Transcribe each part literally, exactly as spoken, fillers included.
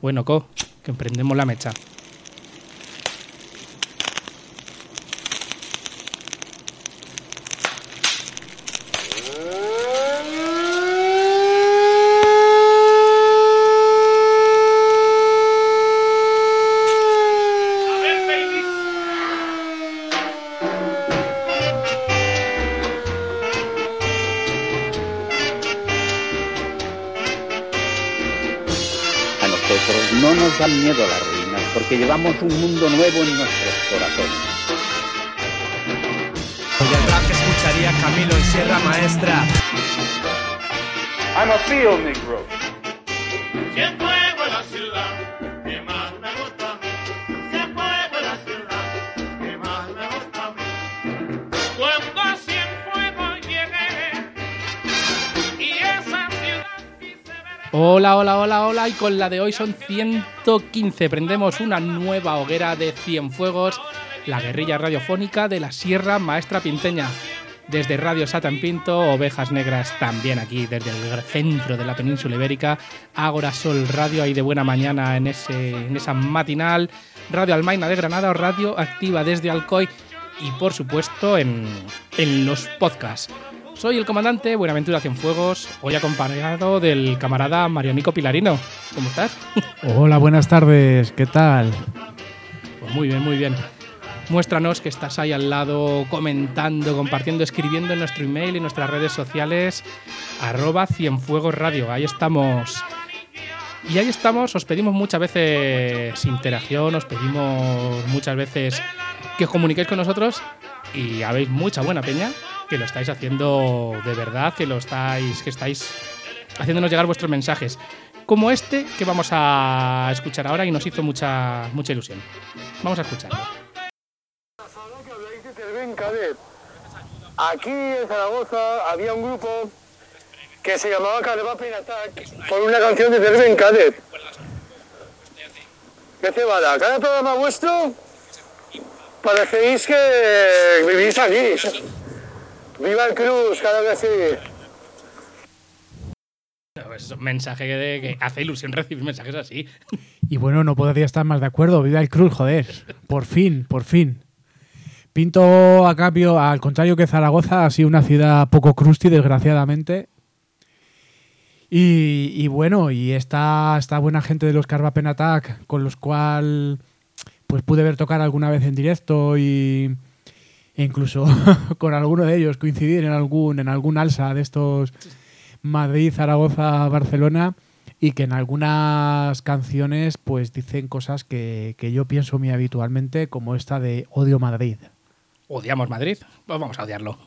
Bueno, Co, que emprendemos la mecha. No nos dan miedo las ruinas, porque llevamos un mundo nuevo en nuestros corazones. Hoy el rap que escucharía Camilo en Sierra Maestra. I'm a field negro. Se fuego en la ciudad, que más me gusta a mí. Se fuego en la ciudad, que más me gusta a mí. Cuando Cienfuegos llegué, y esa ciudad quise ver. Hola, hola, hola, hola, y con la de hoy son ciento quince. Prendemos una nueva hoguera de Cienfuegos, la guerrilla radiofónica de la Sierra Maestra Pinteña. Desde Radio Sata en Pinto, Ovejas Negras también aquí, desde el centro de la península ibérica, Ágora Sol Radio ahí de buena mañana en, ese, en esa matinal, Radio Almaina de Granada o Radio Activa desde Alcoy y por supuesto en, en los podcasts. Soy el comandante Buenaventura Cienfuegos, hoy acompañado del camarada Marianico Pilarino. ¿Cómo estás? Hola, buenas tardes, ¿qué tal? Pues muy bien, muy bien. Muéstranos que estás ahí al lado comentando, compartiendo, escribiendo en nuestro email y en nuestras redes sociales arroba Cienfuegos Radio. Ahí estamos. Y ahí estamos, os pedimos muchas veces interacción, os pedimos muchas veces que os comuniquéis con nosotros y habéis mucha buena peña que lo estáis haciendo de verdad, que lo estáis, que estáis haciéndonos llegar vuestros mensajes. Como este que vamos a escuchar ahora y nos hizo mucha, mucha ilusión. Vamos a escucharlo. Aquí en Zaragoza había un grupo que se llamaba Carnaval Pain Attack por una canción de Cerven Cadet. ¿Qué cebada? Cada programa vuestro parecéis que vivís aquí. ¡Viva el Cruz! ¡Claro que sí! Es un mensaje de que hace ilusión recibir mensajes así. Y bueno, no podría estar más de acuerdo. ¡Viva el Cruz, joder! Por fin, por fin. Pinto, a cambio, al contrario que Zaragoza, ha sido una ciudad poco crusty, desgraciadamente. Y, y bueno, y esta, esta buena gente de los Carva Pen Attack, con los cuales pues pude ver tocar alguna vez en directo y e incluso con alguno de ellos coincidir en algún, en algún alza de estos Madrid, Zaragoza, Barcelona, y que en algunas canciones pues dicen cosas que, que yo pienso muy habitualmente, como esta de Odio Madrid. ¿Odiamos Madrid? Pues vamos a odiarlo.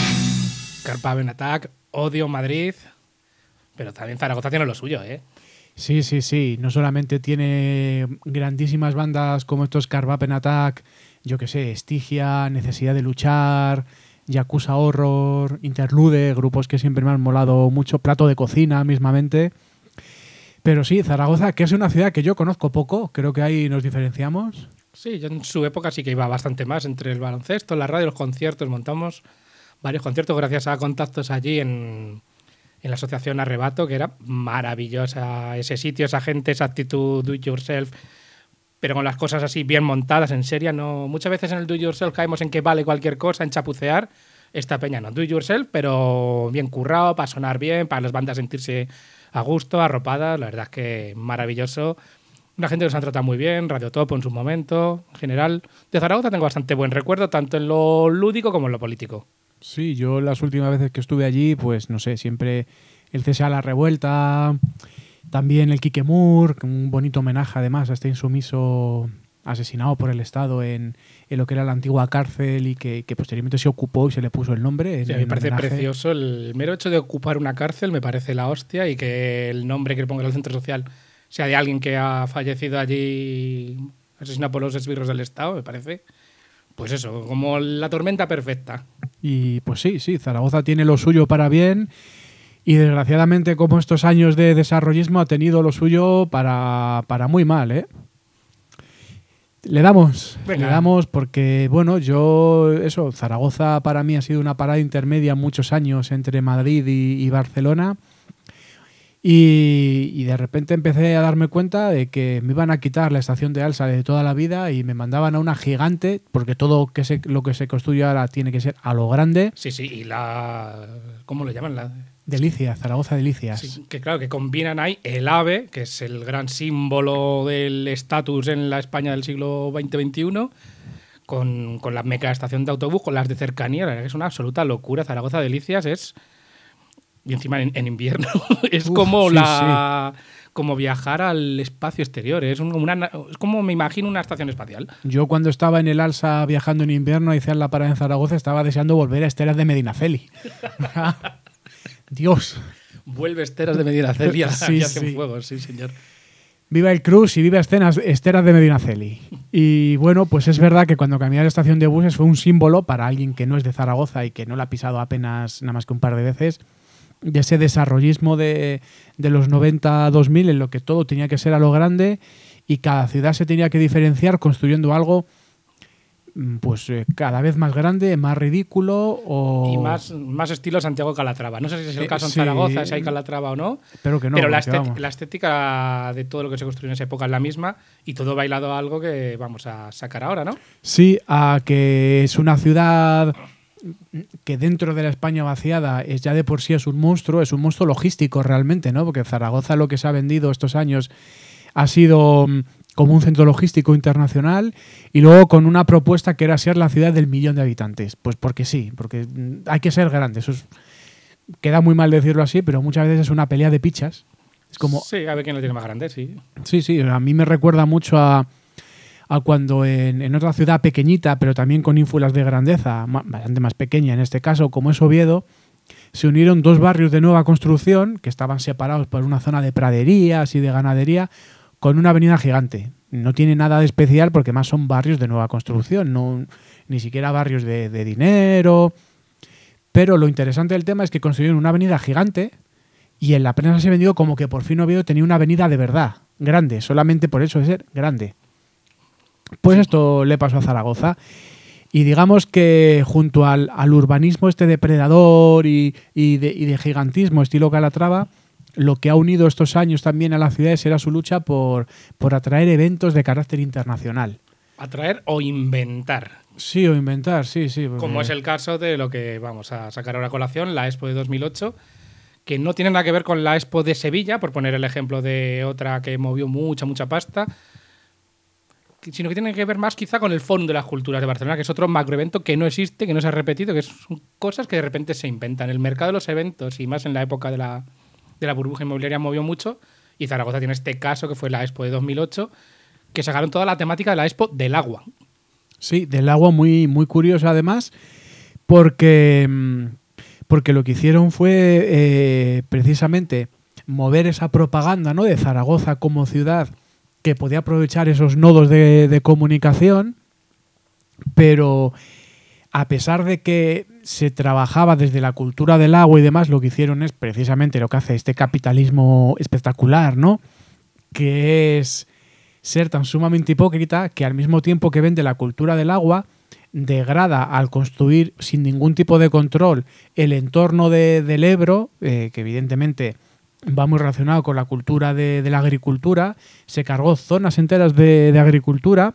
Carpa Pen Attack, Odio Madrid, pero también Zaragoza tiene lo suyo, ¿eh? Sí, sí, sí. No solamente tiene grandísimas bandas como estos Carvapen Attack, yo que sé, Estigia, Necesidad de Luchar, Yakuza Horror, Interlude, grupos que siempre me han molado mucho, Plato de Cocina mismamente. Pero sí, Zaragoza, que es una ciudad que yo conozco poco, creo que ahí nos diferenciamos. Sí, yo en su época sí que iba bastante más entre el baloncesto, la radio, los conciertos. Montamos varios conciertos gracias a contactos allí en, en la asociación Arrebato, que era maravillosa ese sitio, esa gente, esa actitud do it yourself, pero con las cosas así bien montadas, en serio. No, muchas veces en el do it yourself caemos en que vale cualquier cosa, en chapucear. Esta peña no, do it yourself, pero bien currado, para sonar bien, para las bandas sentirse a gusto, arropadas. La verdad es que maravilloso. Una gente que nos ha tratado muy bien, Radio Topo en su momento. En general, de Zaragoza tengo bastante buen recuerdo, tanto en lo lúdico como en lo político. Sí, yo las últimas veces que estuve allí, pues no sé, siempre el cese a la revuelta, también el Quique Moore, un bonito homenaje además a este insumiso asesinado por el Estado en, en lo que era la antigua cárcel y que, que posteriormente se ocupó y se le puso el nombre. En, Sí, a mí me en parece homenaje. precioso. El mero hecho de ocupar una cárcel me parece la hostia, y que el nombre que le ponga el centro social sea de alguien que ha fallecido allí asesinado por los esbirros del Estado, me parece, pues eso, como la tormenta perfecta. Y pues sí, sí, Zaragoza tiene lo suyo para bien y desgraciadamente como estos años de desarrollismo ha tenido lo suyo para, para muy mal, ¿eh? Le damos, Venga. le damos porque, bueno, yo, eso, Zaragoza para mí ha sido una parada intermedia muchos años entre Madrid y, y Barcelona. Y, y de repente empecé a darme cuenta de que me iban a quitar la estación de Alsa de toda la vida y me mandaban a una gigante, porque todo que se, lo que se construye ahora tiene que ser a lo grande. Sí, sí, y la... ¿cómo lo llaman? La... Delicias, Zaragoza Delicias. Sí, que claro, que combinan ahí el AVE, que es el gran símbolo del estatus en la España del siglo veinte veintiuno, con, con la meca estación de autobús, con las de cercanía. La verdad que es una absoluta locura. Zaragoza Delicias es... Y encima en, en invierno. es Uf, como sí, la como viajar al espacio exterior. Es, un- una, es como me imagino una estación espacial. Yo cuando estaba en el Alsa viajando en invierno y hacía la parada en Zaragoza estaba deseando volver a Esteras de Medinaceli. Dios. Vuelve Esteras de Medinaceli a Sí, y hace sí. fuego, sí, señor. Viva el Cruz y viva Esteras, Esteras de Medinaceli. Y bueno, pues es verdad que cuando cambié a la estación de buses fue un símbolo para alguien que no es de Zaragoza y que no la ha pisado apenas nada más que un par de veces, de ese desarrollismo de, de los noventa a dos mil en lo que todo tenía que ser a lo grande y cada ciudad se tenía que diferenciar construyendo algo mm, pues eh, cada vez más grande, más ridículo o... Y más, más estilo Santiago Calatrava. No sé si es el Eh, caso en sí. Zaragoza, si hay Calatrava o no. Espero que no, pero la, porque, estet- vamos. la estética de todo lo que se construyó en esa época es la misma, y todo bailado a algo que vamos a sacar ahora, ¿no? Sí, a que es una ciudad que dentro de la España vaciada es ya de por sí es un monstruo, es un monstruo logístico realmente, ¿no? Porque Zaragoza lo que se ha vendido estos años ha sido mm, como un centro logístico internacional y luego con una propuesta que era ser la ciudad del millón de habitantes. Pues porque sí, porque mm, hay que ser grande. Eso es- queda muy mal decirlo así, pero muchas veces es una pelea de pichas. Es como, Sí, a ver quién lo tiene más grande, sí. sí, sí, a mí me recuerda mucho a, a cuando en, en otra ciudad pequeñita, pero también con ínfulas de grandeza, ma- bastante más pequeña en este caso, como es Oviedo, se unieron dos barrios de nueva construcción que estaban separados por una zona de praderías y de ganadería con una avenida gigante. No tiene nada de especial porque más son barrios de nueva construcción, no, ni siquiera barrios de, de dinero. Pero lo interesante del tema es que construyeron una avenida gigante y en la prensa se vendió como que por fin Oviedo tenía una avenida de verdad, grande, solamente por eso de ser grande. Pues esto le pasó a Zaragoza. Y digamos que junto al, al urbanismo este depredador y, y, de, y de gigantismo estilo Calatrava, lo que ha unido estos años también a la ciudad era su lucha por, por atraer eventos de carácter internacional. Atraer o inventar. Sí, o inventar, sí, sí. porque- Como es el caso de lo que vamos a sacar ahora a colación, la Expo de dos mil ocho, que no tiene nada que ver con la Expo de Sevilla, por poner el ejemplo de otra que movió mucha, mucha pasta, sino que tiene que ver más quizá con el Fórum de las Culturas de Barcelona, que es otro macroevento que no existe, que no se ha repetido, que son cosas que de repente se inventan. El mercado de los eventos, y más en la época de la, de la burbuja inmobiliaria, movió mucho, y Zaragoza tiene este caso, que fue la Expo de dos mil ocho, que sacaron toda la temática de la Expo del agua. Sí, del agua muy, muy curiosa además, porque, mm, porque lo que hicieron fue eh, precisamente mover esa propaganda, ¿no?, de Zaragoza como ciudad que podía aprovechar esos nodos de, de comunicación, pero a pesar de que se trabajaba desde la cultura del agua y demás, lo que hicieron es precisamente lo que hace este capitalismo espectacular, ¿no?, que es ser tan sumamente hipócrita que al mismo tiempo que vende la cultura del agua, degrada al construir sin ningún tipo de control el entorno de, del Ebro, eh, que evidentemente va muy relacionado con la cultura de, de la agricultura, se cargó zonas enteras de, de agricultura,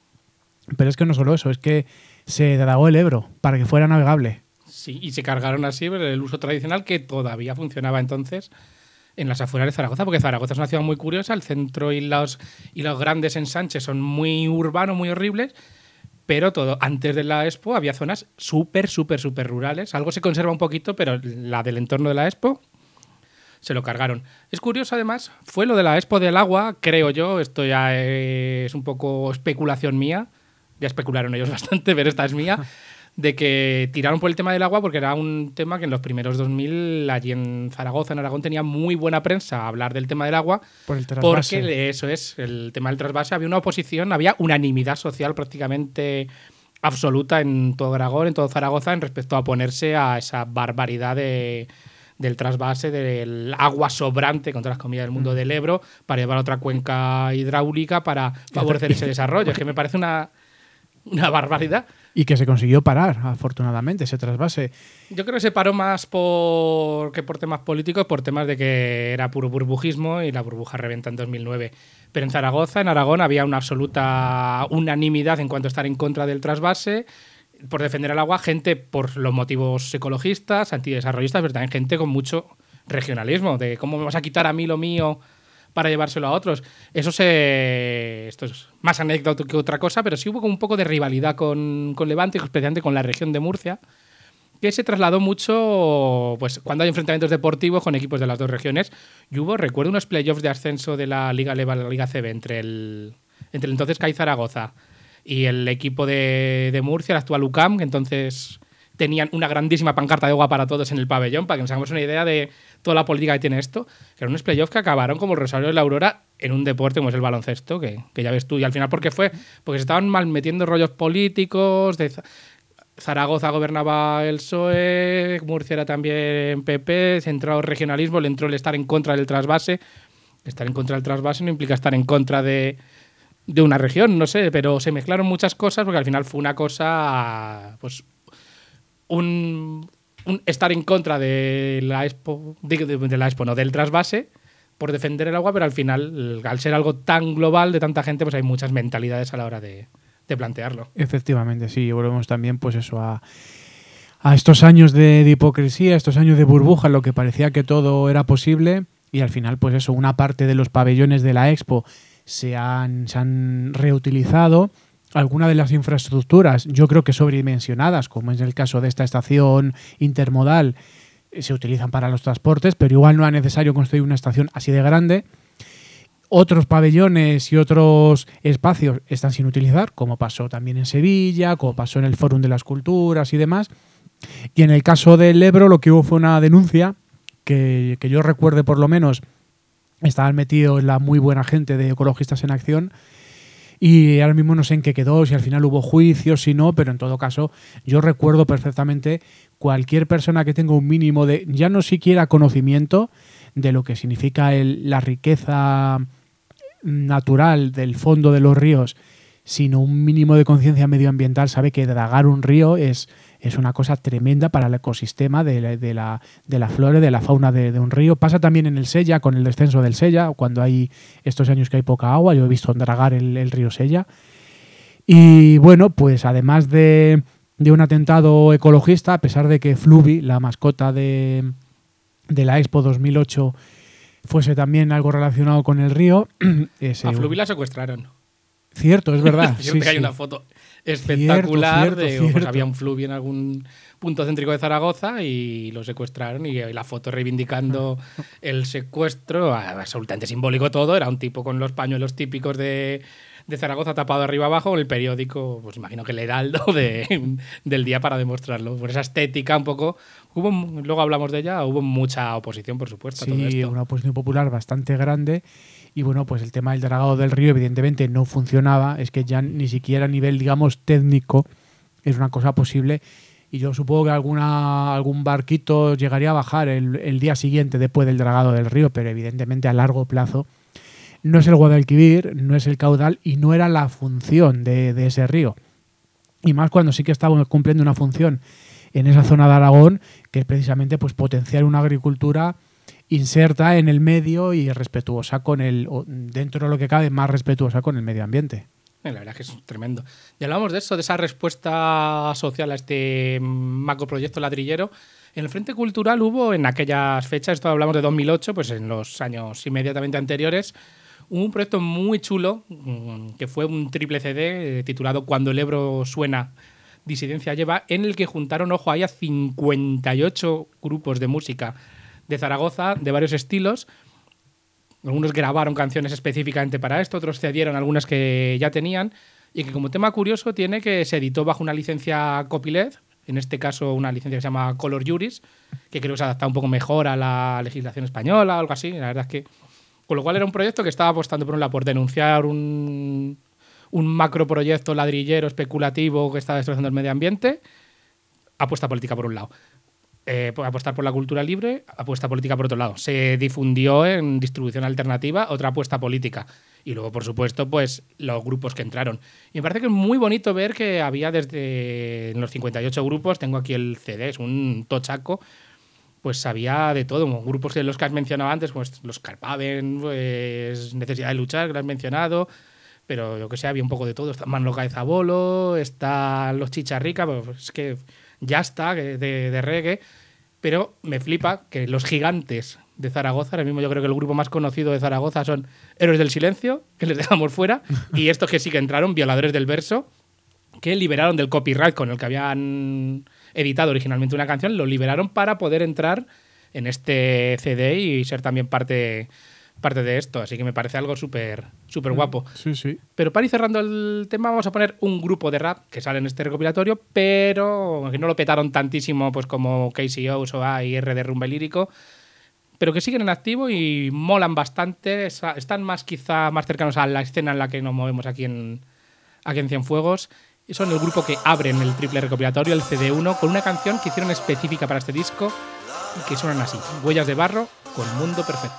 pero es que no solo eso, es que se dragó el Ebro para que fuera navegable. Sí, y se cargaron así el uso tradicional que todavía funcionaba entonces en las afueras de Zaragoza, porque Zaragoza es una ciudad muy curiosa, el centro y los, y los grandes ensanches son muy urbanos, muy horribles, pero todo antes de la Expo había zonas súper, súper, súper rurales. Algo se conserva un poquito, pero la del entorno de la Expo se lo cargaron. Es curioso, además, fue lo de la Expo del agua, creo yo, esto ya es un poco especulación mía, ya especularon ellos bastante, pero esta es mía, de que tiraron por el tema del agua porque era un tema que en los primeros dos mil allí en Zaragoza, en Aragón, tenía muy buena prensa hablar del tema del agua. Por el trasvase. Porque eso es, el tema del trasvase. Había una oposición, había unanimidad social prácticamente absoluta en todo Aragón, en todo Zaragoza, en respecto a oponerse a esa barbaridad de, del trasvase, del agua sobrante, contra las comillas, del mundo mm. del Ebro, para llevar a otra cuenca hidráulica para favorecer ese desarrollo. Es que me parece una, una barbaridad. Y que se consiguió parar, afortunadamente, ese trasvase. Yo creo que se paró más por que por temas políticos, por temas de que era puro burbujismo y la burbuja reventa en dos mil nueve. Pero en Zaragoza, en Aragón, había una absoluta unanimidad en cuanto a estar en contra del trasvase, por defender el agua, gente por los motivos ecologistas, antidesarrollistas, pero también gente con mucho regionalismo, de cómo me vas a quitar a mí lo mío para llevárselo a otros. Eso se... Esto es más anécdota que otra cosa, pero sí hubo como un poco de rivalidad con, con Levante, especialmente con la región de Murcia, que se trasladó mucho pues cuando hay enfrentamientos deportivos con equipos de las dos regiones. Y hubo, recuerdo, unos playoffs de ascenso de la Liga Leva, la Liga C B, entre el, entre el entonces C A I Zaragoza y el equipo de, de Murcia, el actual U C A M, que entonces tenían una grandísima pancarta de agua para todos en el pabellón, para que nos hagamos una idea de toda la política que tiene esto. Que eran unos playoffs que acabaron como el Rosario de la Aurora en un deporte como es el baloncesto, que, que ya ves tú. Y al final, ¿por qué fue? Porque se estaban mal metiendo rollos políticos. De Zaragoza gobernaba el P S O E, Murcia era también P P, se entró el regionalismo, le entró el estar en contra del trasvase. Estar en contra del trasvase no implica estar en contra de, de una región, no sé, pero se mezclaron muchas cosas porque al final fue una cosa, pues, un, un estar en contra de la Expo, de, de, de la Expo, no, del trasvase, por defender el agua, pero al final, al ser algo tan global de tanta gente, pues hay muchas mentalidades a la hora de, de plantearlo. Efectivamente, sí, volvemos también pues eso a, a estos años de, de hipocresía, estos años de burbuja, en lo que parecía que todo era posible, y al final, pues eso, una parte de los pabellones de la Expo se han, se han reutilizado. Algunas de las infraestructuras, yo creo que sobredimensionadas, como es el caso de esta estación intermodal, se utilizan para los transportes, pero igual no es necesario construir una estación así de grande. Otros pabellones y otros espacios están sin utilizar, como pasó también en Sevilla, como pasó en el Fórum de las Culturas y demás. Y en el caso del Ebro lo que hubo fue una denuncia, que, que yo recuerde por lo menos, estaban metidos la muy buena gente de Ecologistas en Acción, y ahora mismo no sé en qué quedó, si al final hubo juicios, si no, pero en todo caso yo recuerdo perfectamente cualquier persona que tenga un mínimo de, ya no siquiera conocimiento de lo que significa el, la riqueza natural del fondo de los ríos, sino un mínimo de conciencia medioambiental, sabe que dragar un río es, es una cosa tremenda para el ecosistema de la, de la, de la flora y de la fauna de, de un río. Pasa también en el Sella, con el descenso del Sella, cuando hay estos años que hay poca agua, yo he visto dragar el, el río Sella. Y bueno, pues además de, de un atentado ecologista, a pesar de que Fluvi, la mascota de, de la Expo dos mil ocho, fuese también algo relacionado con el río. Ese, a Fluvi la secuestraron. Cierto, es verdad. Cierto sí, que hay sí. una foto espectacular Cierto, de cierto, pues cierto. había un fluvio en algún punto céntrico de Zaragoza y lo secuestraron, y la foto reivindicando el secuestro, absolutamente simbólico todo. Era un tipo con los pañuelos típicos de, de Zaragoza tapado de arriba abajo, el periódico, pues imagino que el Heraldo de, del día, para demostrarlo. Por esa estética un poco. Hubo, luego hablamos de ella, hubo mucha oposición, por supuesto, a todo Sí, esto. una oposición popular bastante grande. Y bueno, pues el tema del dragado del río evidentemente no funcionaba. Es que ya ni siquiera a nivel, digamos, técnico es una cosa posible. Y yo supongo que alguna, algún barquito llegaría a bajar el, el día siguiente después del dragado del río, pero evidentemente a largo plazo no es el Guadalquivir, no es el caudal y no era la función de, de ese río. Y más cuando sí que estábamos cumpliendo una función en esa zona de Aragón, que es precisamente pues potenciar una agricultura inserta en el medio y respetuosa con el, o dentro de lo que cabe, más respetuosa con el medio ambiente. La verdad es que es tremendo. Y hablamos de eso, de esa respuesta social a este macroproyecto ladrillero. En el Frente Cultural hubo, en aquellas fechas, esto hablamos de dos mil ocho, pues en los años inmediatamente anteriores, un proyecto muy chulo, que fue un triple C D eh, titulado Cuando el Ebro suena, Disidencia lleva, en el que juntaron, ojo, ahí a cincuenta y ocho grupos de música de Zaragoza, de varios estilos. Algunos grabaron canciones específicamente para esto, otros cedieron algunas que ya tenían, y que como tema curioso tiene que se editó bajo una licencia copyleft, en este caso una licencia que se llama Color Juris, que creo que se adapta un poco mejor a la legislación española o algo así. La verdad es que, con lo cual era un proyecto que estaba apostando por un lado por denunciar un, un macroproyecto ladrillero especulativo que estaba destrozando el medio ambiente, apuesta política por un lado. Eh, apostar por la cultura libre, apuesta política por otro lado. Se difundió en distribución alternativa, otra apuesta política. Y luego, por supuesto, pues los grupos que entraron. Y me parece que es muy bonito ver que había desde en los cincuenta y ocho grupos, tengo aquí el C D, es un tochaco, pues había de todo. Grupos de los que has mencionado antes, pues los Carpaven, pues Necesidad de Luchar, que lo has mencionado, pero yo que sé, había un poco de todo. Está Manloca de Zabolo, están los Chicharrica, pues es que ya está, de, de reggae, pero me flipa que los gigantes de Zaragoza, ahora mismo yo creo que el grupo más conocido de Zaragoza son Héroes del Silencio, que les dejamos fuera, y estos que sí que entraron, Violadores del Verso, que liberaron del copyright con el que habían editado originalmente una canción, lo liberaron para poder entrar en este C D y ser también parte, parte de esto, así que me parece algo súper súper guapo. Sí, sí. Pero para ir cerrando el tema, vamos a poner un grupo de rap que sale en este recopilatorio, pero que no lo petaron tantísimo pues como K C O, Soa y R de Rumba Lírico, pero que siguen en activo y molan bastante. Están más quizá más cercanos a la escena en la que nos movemos aquí en, aquí en Cienfuegos. Y son el grupo que abren el triple recopilatorio, el C D uno, con una canción que hicieron específica para este disco y que suenan así: Huellas de Barro con Mundo Perfecto.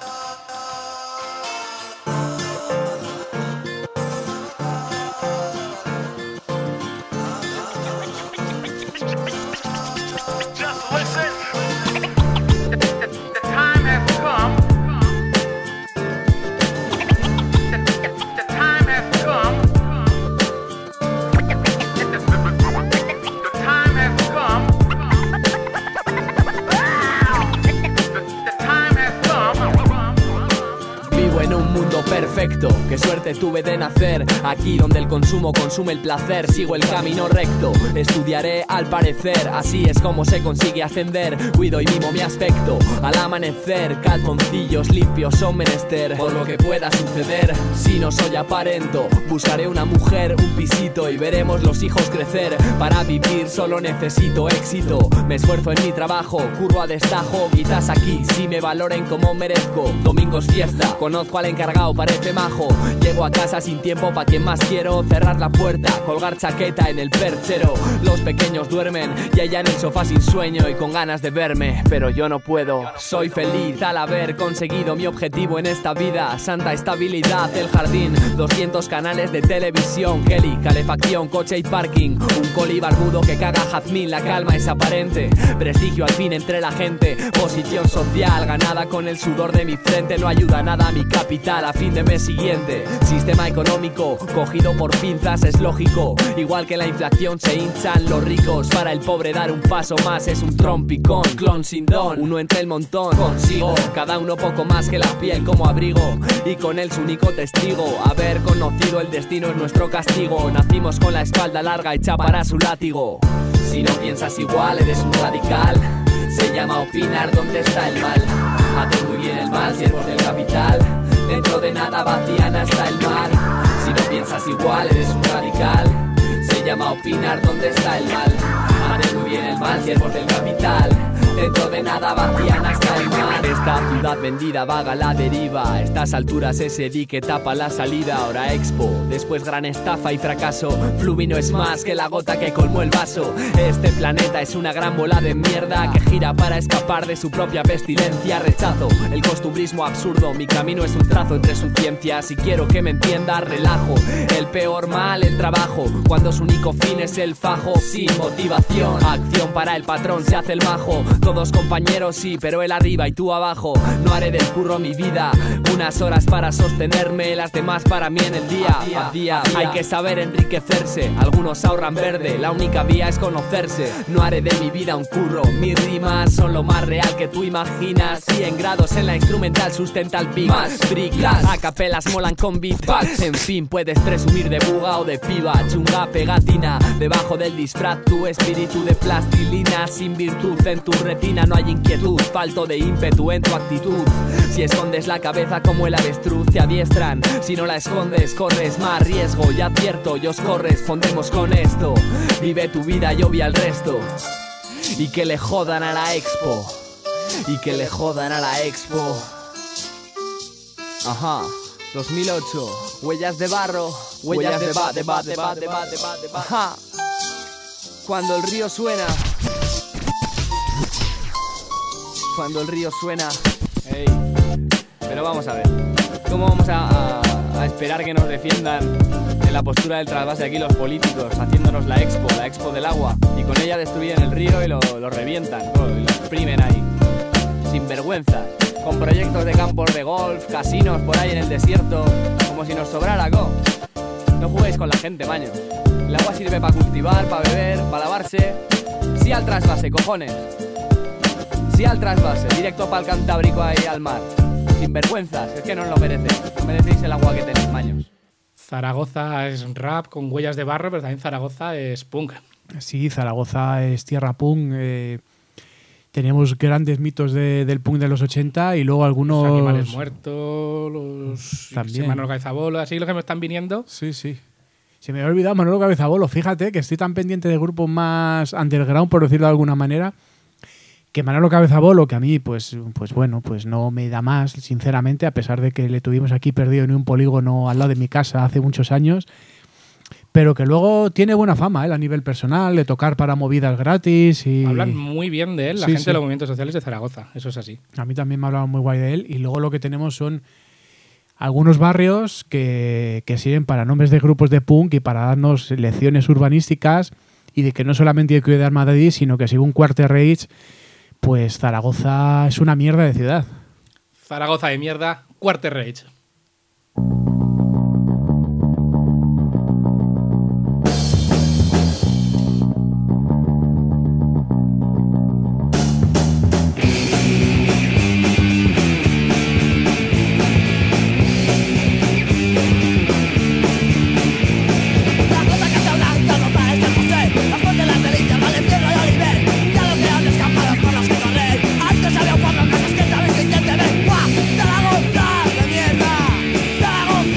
Perfecto, qué suerte tuve de nacer aquí donde el consumo consume el placer. Sigo el camino recto, estudiaré al parecer, así es como se consigue ascender. Cuido y mimo mi aspecto al amanecer, calzoncillos limpios son menester por lo que pueda suceder. Si no soy aparento, buscaré una mujer, un pisito y veremos los hijos crecer. Para vivir solo necesito éxito, me esfuerzo en mi trabajo, curro a destajo. Quizás aquí si me valoren como merezco. Domingos fiesta, conozco al encargado, parece majo. Llego a casa sin tiempo pa' quien más quiero. Cerrar la puerta, colgar chaqueta en el perchero. Los pequeños duermen y ella en el sofá sin sueño y con ganas de verme, pero yo no puedo. Soy feliz al haber conseguido mi objetivo en esta vida. Santa estabilidad, el jardín, doscientos canales de televisión, Kelly, calefacción, coche y parking. Un coli barbudo que caga jazmín, la calma es aparente. Prestigio al fin entre la gente, posición social ganada con el sudor de mi frente. No ayuda nada a mi capital, a fin fin de mes siguiente. Sistema económico cogido por pinzas, es lógico. Igual que la inflación se hinchan los ricos. Para el pobre dar un paso más es un trompicón. Clon sin don, uno entre el montón. Consigo, cada uno poco más que la piel como abrigo. Y con él su único testigo. Haber conocido el destino es nuestro castigo. Nacimos con la espalda larga hecha para su látigo. Si no piensas igual eres un radical. Se llama opinar dónde está el mal. Hacen muy bien el mal, siervos del capital. Dentro de nada vacían hasta el mar. Si no piensas igual eres un radical. Se llama opinar dónde está el mal. Hacen muy bien el mal, siervos del capital. Dentro de nada vacían hasta el mar. Esta ciudad vendida vaga a la deriva. A estas alturas ese dique tapa la salida. Ahora expo, después gran estafa y fracaso. Fluvi no es más que la gota que colmó el vaso. Este planeta es una gran bola de mierda que gira para escapar de su propia pestilencia. Rechazo el costumbrismo absurdo. Mi camino es un trazo entre su ciencia. Si quiero que me entienda, relajo. El peor mal, el trabajo. Cuando su único fin es el fajo. Sin motivación, acción para el patrón se hace el majo. Todos compañeros sí, pero él arriba y tú abajo. No haré del curro mi vida. Unas horas para sostenerme, las demás para mí en el día. A día, hay que saber enriquecerse. Algunos ahorran verde, la única vía es conocerse. No haré de mi vida un curro. Mis rimas son lo más real que tú imaginas. cien grados en la instrumental sustenta el beat. Más bricas, a capelas molan con beatbox. En fin, puedes presumir de buga o de piba. Chunga pegatina, debajo del disfraz tu espíritu de plastilina. Sin virtud en tu retina no hay inquietud, falto de ímpetu en tu actitud. Si escondes la cabeza como el avestruz te adiestran. Si no la escondes corres más riesgo. Y advierto y os correspondemos con esto. Vive tu vida y obvia el resto. Y que le jodan a la expo. Y que le jodan a la expo. Ajá, dos mil ocho. Huellas de barro. Huellas de ba, de ba, de ba, de ba, de ba, de ba. Ajá. Cuando el río suena. Cuando el río suena. Ey. Pero vamos a ver. ¿Cómo vamos a, a, a esperar que nos defiendan en la postura del trasvase aquí los políticos, haciéndonos la expo, la expo del agua? Y con ella destruyen el río y lo, lo revientan, ¿no? Y lo exprimen ahí. Sin vergüenza. Con proyectos de campos de golf, casinos por ahí en el desierto. Como si nos sobrara, ¿co? No juguéis con la gente, maño. El agua sirve para cultivar, para beber, para lavarse. Sí al trasvase, cojones. Sí al trasvase, directo para el Cantábrico ahí al mar. Sin vergüenzas, es que no os lo merecéis. No merecéis el agua que tenéis, maños. Zaragoza es rap con huellas de barro, pero también Zaragoza es punk. Sí, Zaragoza es tierra punk. Eh, tenemos grandes mitos de, del punk de los ochenta y luego algunos... Los Animales Muertos, los... También. Manolo Cabezabolo, así los que me están viniendo. Sí, sí. Se me había olvidado Manolo Cabezabolo. Fíjate que estoy tan pendiente de grupos más underground, por decirlo de alguna manera, que Manolo Cabezabolo, que a mí, pues, pues bueno, pues no me da más, sinceramente, a pesar de que le tuvimos aquí perdido en un polígono al lado de mi casa hace muchos años, pero que luego tiene buena fama, ¿eh? A nivel personal, de tocar para movidas gratis. Y... Hablan muy bien de él, la Sí, gente sí. de los movimientos sociales de Zaragoza, eso es así. A mí también me hablaban muy guay de él. Y luego lo que tenemos son algunos barrios que, que sirven para nombres de grupos de punk y para darnos lecciones urbanísticas y de que no solamente hay que cuidar Madrid, sino que según Quarter Rage, pues Zaragoza es una mierda de ciudad. Zaragoza de mierda, Quarter Rage. Zaragoza de mierda, Zaragoza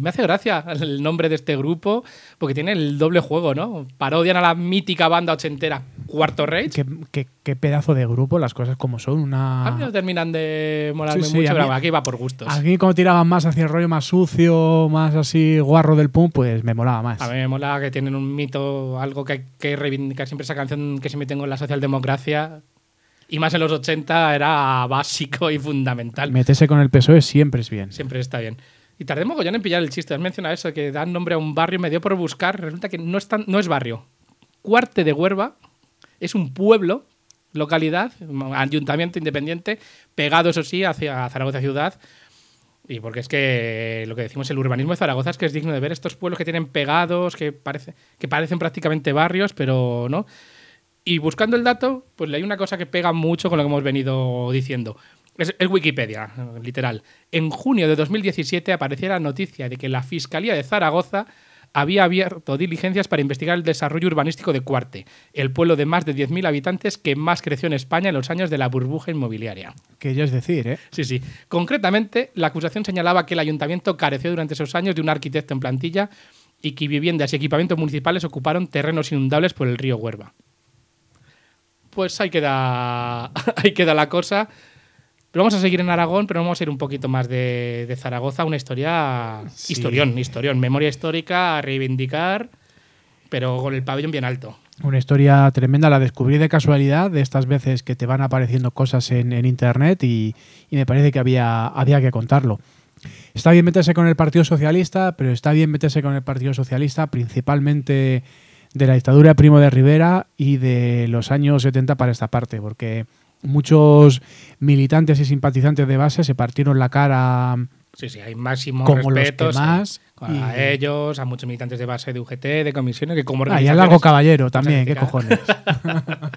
me hace gracia el nombre de este grupo porque tiene el doble juego, ¿no? Parodian a la mítica banda ochentera Cuarto Rage. Qué, qué, qué pedazo de grupo, las cosas como son. Una... A mí no terminan de molarme Sí, sí, mucho, a mí- pero aquí va por gustos. Aquí como tiraban más hacia el rollo más sucio, más así guarro del punk, pues me molaba más. A mí me mola que tienen un mito, algo que hay que reivindicar siempre, esa canción que siempre tengo en la socialdemocracia. Y más en los ochenta era básico y fundamental. Meterse con el P S O E siempre es bien. Siempre está bien. Y tardé mogollón en pillar el chiste. Has mencionado eso, que dan nombre a un barrio. Me dio por buscar. Resulta que no es, tan- no es barrio. Cuarte de Huerva es un pueblo, localidad, ayuntamiento independiente, pegado, eso sí, hacia Zaragoza ciudad. Y porque es que lo que decimos, el urbanismo de Zaragoza es que es digno de ver estos pueblos que tienen pegados, que, parece, que parecen prácticamente barrios, pero no. Y buscando el dato, pues leí una cosa que pega mucho con lo que hemos venido diciendo. Es, es Wikipedia, literal. En junio de dos mil diecisiete aparecía la noticia de que la Fiscalía de Zaragoza había abierto diligencias para investigar el desarrollo urbanístico de Cuarte, el pueblo de más de diez mil habitantes que más creció en España en los años de la burbuja inmobiliaria. Que ya es decir, ¿eh? Sí, sí. Concretamente, la acusación señalaba que el ayuntamiento careció durante esos años de un arquitecto en plantilla y que viviendas y equipamientos municipales ocuparon terrenos inundables por el río Huerva. Pues ahí queda, ahí queda la cosa. Pero vamos a seguir en Aragón, pero vamos a ir un poquito más de, de Zaragoza. Una historia... Sí. Historión, historión. Memoria histórica a reivindicar, pero con el pabellón bien alto. Una historia tremenda, la descubrí de casualidad, de estas veces que te van apareciendo cosas en, en internet y, y me parece que había, había que contarlo. Está bien meterse con el Partido Socialista, pero está bien meterse con el Partido Socialista principalmente de la dictadura de Primo de Rivera y de los años setenta para esta parte, porque muchos militantes y simpatizantes de base se partieron la cara Sí, sí, hay máximos como respetos los que más. a y- ellos, a muchos militantes de base de U G T, de comisiones, que como Ah, y al organizaciones- Largo Caballero también, qué Vamos a cojones.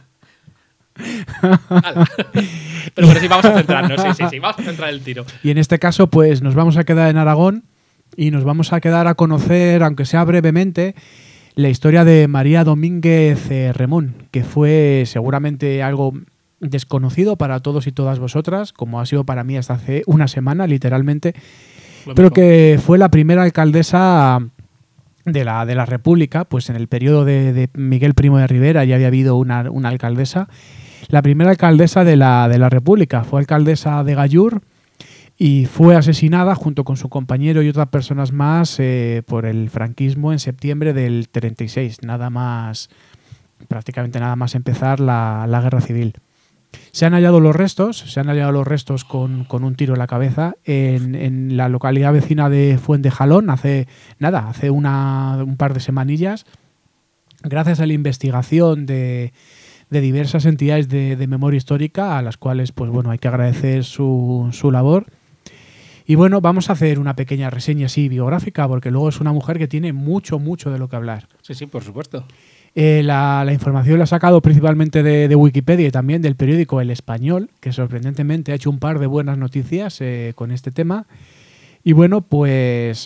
Ala. Pero bueno, sí, vamos a centrarnos, sí, sí, sí, vamos a centrar el tiro. Y en este caso, pues nos vamos a quedar en Aragón y nos vamos a quedar a conocer, aunque sea brevemente, la historia de María Domínguez eh, Remón, que fue seguramente algo desconocido para todos y todas vosotras, como ha sido para mí hasta hace una semana, literalmente, Lo pero mismo. que fue la primera alcaldesa de la, de la República, pues en el periodo de, de Miguel Primo de Rivera ya había habido una, una alcaldesa, la primera alcaldesa de la, de la República, fue alcaldesa de Gallur y fue asesinada junto con su compañero y otras personas más eh, por el franquismo en septiembre del treinta y seis, nada más, prácticamente nada más empezar la, la guerra civil. Se han hallado los restos, se han hallado los restos con, con un tiro en la cabeza en, en la localidad vecina de Fuentejalón hace nada, hace una, un par de semanillas, gracias a la investigación de, de diversas entidades de, de memoria histórica a las cuales pues bueno hay que agradecer su, su labor. Y bueno, vamos a hacer una pequeña reseña así biográfica porque luego es una mujer que tiene mucho, mucho de lo que hablar. Sí, sí, por supuesto. Eh, la, la información la he sacado principalmente de, de Wikipedia y también del periódico El Español, que sorprendentemente ha hecho un par de buenas noticias eh, con este tema. Y bueno, pues,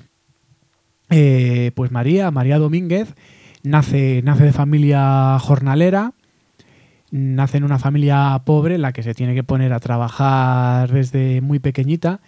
eh, pues María, María Domínguez, nace, nace de familia jornalera, nace en una familia pobre en la que se tiene que poner a trabajar desde muy pequeñita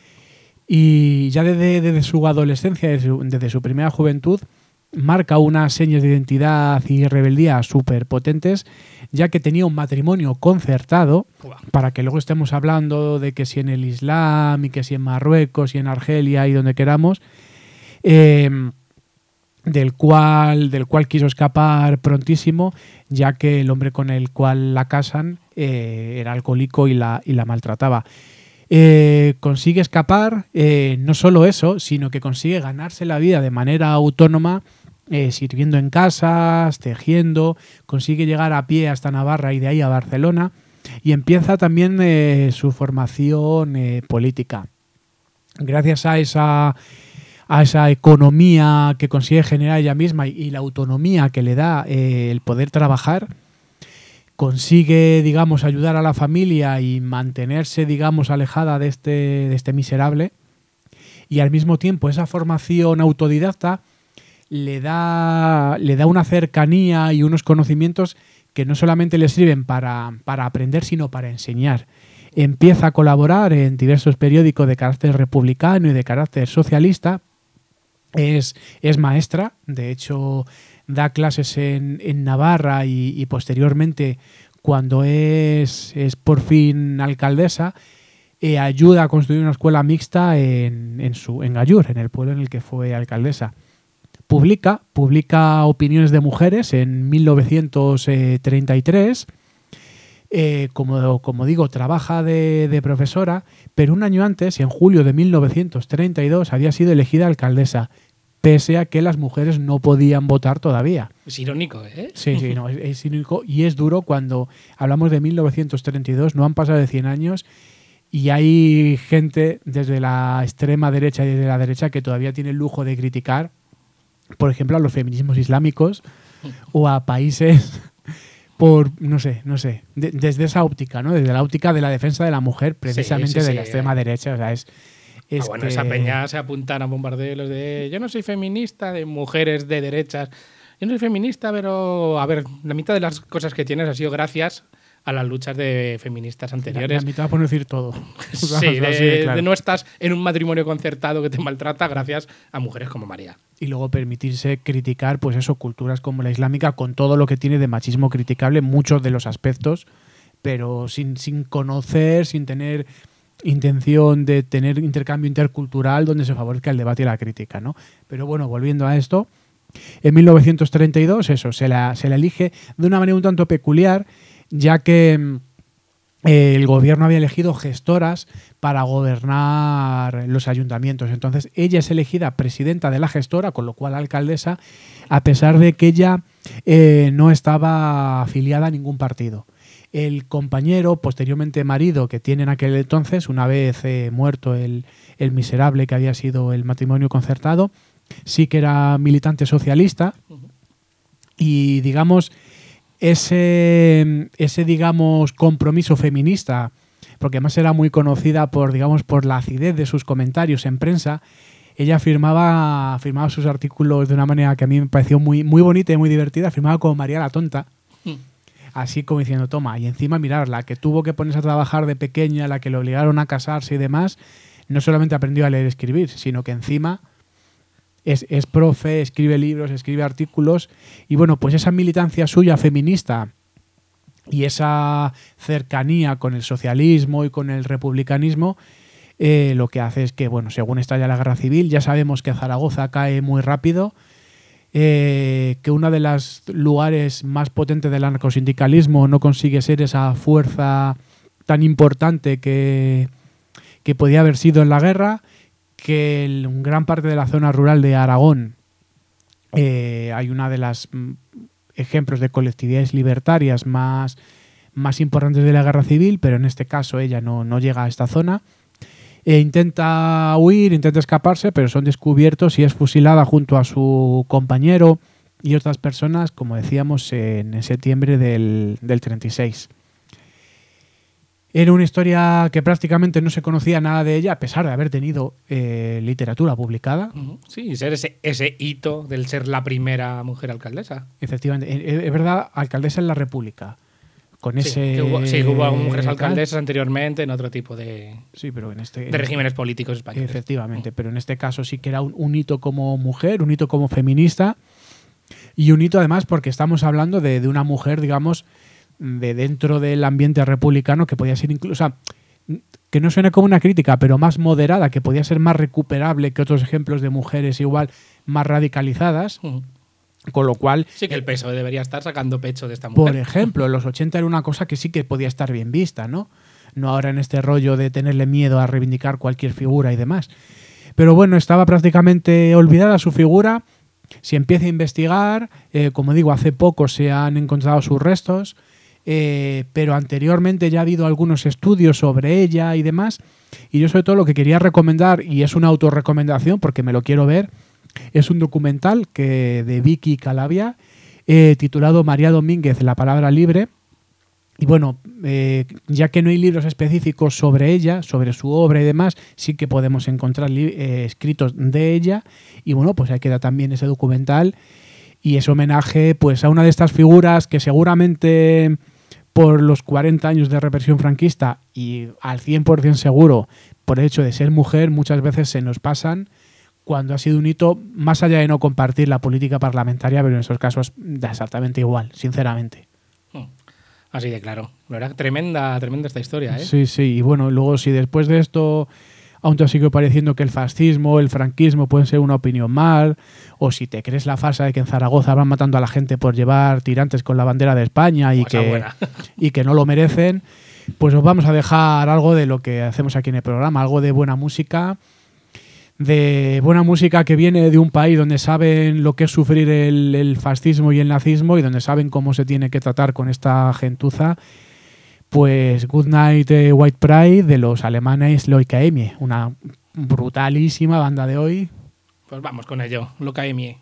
y ya desde, desde su adolescencia, desde su, desde su primera juventud, marca unas señas de identidad y rebeldía súper potentes, ya que tenía un matrimonio concertado, Buah. para que luego estemos hablando de que si en el Islam y que si en Marruecos y en Argelia y donde queramos, eh, del cual, del cual quiso escapar prontísimo, ya que el hombre con el cual la casan eh, era alcohólico y la, y la maltrataba. Eh, consigue escapar, eh, no solo eso, sino que consigue ganarse la vida de manera autónoma, eh, sirviendo en casas, tejiendo, consigue llegar a pie hasta Navarra y de ahí a Barcelona y empieza también eh, su formación eh, política. Gracias a esa, a esa economía que consigue generar ella misma y, y la autonomía que le da eh, el poder trabajar, consigue, digamos, ayudar a la familia y mantenerse, digamos, alejada de este, de este miserable. Y al mismo tiempo esa formación autodidacta le da, le da una cercanía y unos conocimientos que no solamente le sirven para, para aprender, sino para enseñar. Empieza a colaborar en diversos periódicos de carácter republicano y de carácter socialista Es, es maestra, de hecho da clases en, en Navarra y, y posteriormente, cuando es, es por fin alcaldesa, eh, ayuda a construir una escuela mixta en, en, su, en Gallur, en el pueblo en el que fue alcaldesa. Publica, publica Opiniones de Mujeres en mil novecientos treinta y tres. Eh, como, como digo, trabaja de, de profesora, pero un año antes, en julio de mil novecientos treinta y dos, había sido elegida alcaldesa, pese a que las mujeres no podían votar todavía. Es irónico, ¿eh? Sí, sí, no, es, es irónico y es duro cuando hablamos de mil novecientos treinta y dos, no han pasado de cien años y hay gente desde la extrema derecha y desde la derecha que todavía tiene el lujo de criticar, por ejemplo, a los feminismos islámicos o a países por, no sé, no sé, de, desde esa óptica, ¿no? Desde la óptica de la defensa de la mujer, precisamente sí, sí, de sí, la extrema eh. derecha. O sea, es, es Ah, bueno, que... esa peña se apuntan a bombardeos de yo no soy feminista, de mujeres de derechas. Yo no soy feminista, pero a ver, la mitad de las cosas que tienes ha sido gracias a las luchas de feministas anteriores. La, la mitad por no decir todo. Sí, de, Así de claro. de no estás en un matrimonio concertado que te maltrata gracias a mujeres como María. Y luego permitirse criticar, pues eso, culturas como la islámica, con todo lo que tiene de machismo criticable, muchos de los aspectos, pero sin, sin conocer, sin tener intención de tener intercambio intercultural donde se favorezca el debate y la crítica, ¿no? Pero bueno, volviendo a esto, en mil novecientos treinta y dos, eso, se la, se la elige de una manera un tanto peculiar, ya que eh, el gobierno había elegido gestoras para gobernar los ayuntamientos. Entonces, ella es elegida presidenta de la gestora, con lo cual alcaldesa, a pesar de que ella eh, no estaba afiliada a ningún partido. El compañero, posteriormente marido, que tiene en aquel entonces, una vez eh, muerto el, el miserable que había sido el matrimonio concertado, sí que era militante socialista y, digamos, ese, ese digamos, compromiso feminista, porque además era muy conocida por, digamos, por la acidez de sus comentarios en prensa. Ella firmaba, firmaba sus artículos de una manera que a mí me pareció muy, muy bonita y muy divertida. Firmaba como María la Tonta. Así como diciendo, toma, y encima mirar, la que tuvo que ponerse a trabajar de pequeña, la que le obligaron a casarse y demás, no solamente aprendió a leer y escribir, sino que encima es, es profe, escribe libros, escribe artículos, y bueno, pues esa militancia suya feminista y esa cercanía con el socialismo y con el republicanismo, eh, lo que hace es que, bueno, según estalla la guerra civil, ya sabemos que Zaragoza cae muy rápido, Eh, que uno de los lugares más potentes del anarcosindicalismo no consigue ser esa fuerza tan importante que, que podía haber sido en la guerra, que en gran parte de la zona rural de Aragón eh, hay una de las mm, ejemplos de colectividades libertarias más, más importantes de la guerra civil, pero en este caso ella no, no llega a esta zona. E intenta huir, intenta escaparse, pero son descubiertos y es fusilada junto a su compañero y otras personas, como decíamos, en, en septiembre del, del treinta y seis. Era una historia que prácticamente no se conocía nada de ella, a pesar de haber tenido eh, literatura publicada. Sí, y ser ese, ese hito del ser la primera mujer alcaldesa. Efectivamente. Es, es verdad, alcaldesa en la República. Con sí, ese que hubo, sí, que hubo mujeres tal. alcaldesas anteriormente en otro tipo de, sí, pero en este, de regímenes políticos españoles. Efectivamente, pero en este caso sí que era un, un hito como mujer, un hito como feminista y un hito además porque estamos hablando de, de una mujer, digamos, de dentro del ambiente republicano que podía ser incluso, o sea, que no suene como una crítica, pero más moderada, que podía ser más recuperable que otros ejemplos de mujeres igual más radicalizadas. Uh-huh. Con lo cual... Sí, que el P S O E debería estar sacando pecho de esta mujer. Por ejemplo, en los ochenta era una cosa que sí que podía estar bien vista, ¿no? No ahora en este rollo de tenerle miedo a reivindicar cualquier figura y demás. Pero bueno, estaba prácticamente olvidada su figura. Se empieza a investigar. Eh, como digo, hace poco se han encontrado sus restos. Eh, pero anteriormente ya ha habido algunos estudios sobre ella y demás. Y yo sobre todo lo que quería recomendar, y es una autorrecomendación porque me lo quiero ver, es un documental que de Vicky Calavia eh, titulado María Domínguez, la palabra libre. Y bueno, eh, ya que no hay libros específicos sobre ella, sobre su obra y demás, sí que podemos encontrar eh, escritos de ella. Y bueno, pues ahí queda también ese documental y ese homenaje pues a una de estas figuras que seguramente por los cuarenta años de represión franquista y al cien por ciento seguro por el hecho de ser mujer muchas veces se nos pasan cuando ha sido un hito, más allá de no compartir la política parlamentaria, pero en esos casos da exactamente igual, sinceramente. Así de claro. La verdad, tremenda, tremenda esta historia, ¿eh? Sí, sí. Y bueno, luego si después de esto aún te sigue pareciendo que el fascismo, el franquismo pueden ser una opinión mal, o si te crees la farsa de que en Zaragoza van matando a la gente por llevar tirantes con la bandera de España y, que, y que no lo merecen, pues os vamos a dejar algo de lo que hacemos aquí en el programa, algo de buena música, de buena música que viene de un país donde saben lo que es sufrir el, el fascismo y el nazismo y donde saben cómo se tiene que tratar con esta gentuza. Pues Good Night eh, White Pride de los alemanes Loika Emie, una brutalísima banda de hoy. Pues vamos con ello, Loika Emie.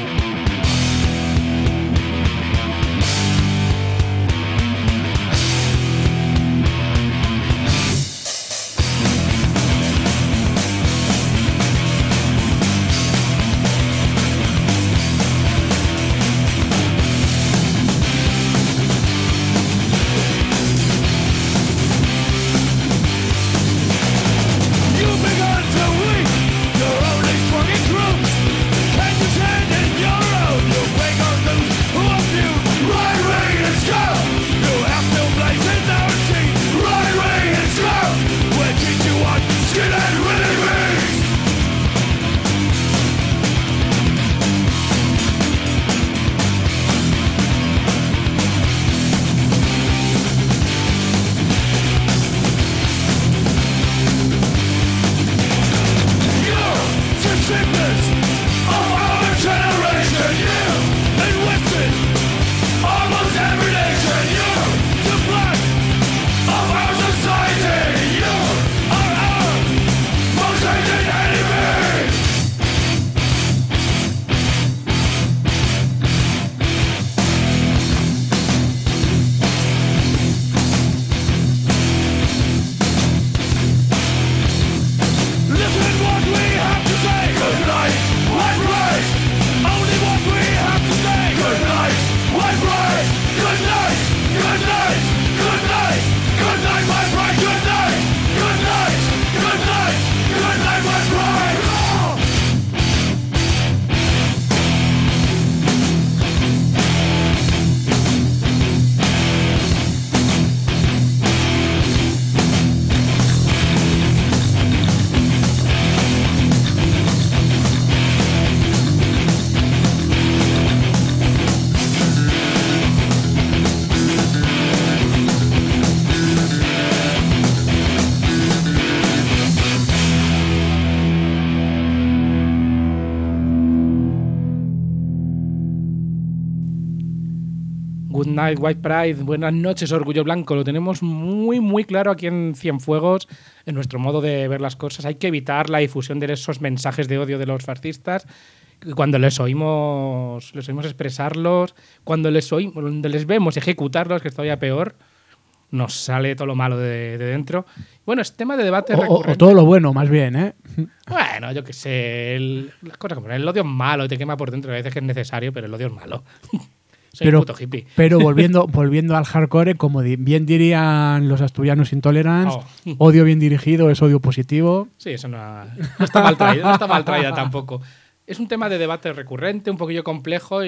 Good Night White Pride, buenas noches Orgullo Blanco, lo tenemos muy muy claro aquí en Cienfuegos, en nuestro modo de ver las cosas. Hay que evitar la difusión de esos mensajes de odio de los fascistas. Cuando les oímos, les oímos expresarlos, cuando les oímos, cuando les vemos ejecutarlos, que es todavía peor, nos sale todo lo malo de, de dentro. Bueno, es tema de debate o, recurrente. O todo lo bueno, más bien, ¿eh? Bueno, yo qué sé, el, las cosas como el odio es malo, te quema por dentro, a veces que es necesario, pero el odio es malo. Soy pero, un puto hippie. Pero volviendo, volviendo al hardcore, como di, bien dirían los asturianos intolerantes, oh. odio bien dirigido es odio positivo. Sí, eso no, no está mal traído, no está mal traída tampoco. Es un tema de debate recurrente, un poquillo complejo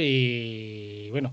y bueno,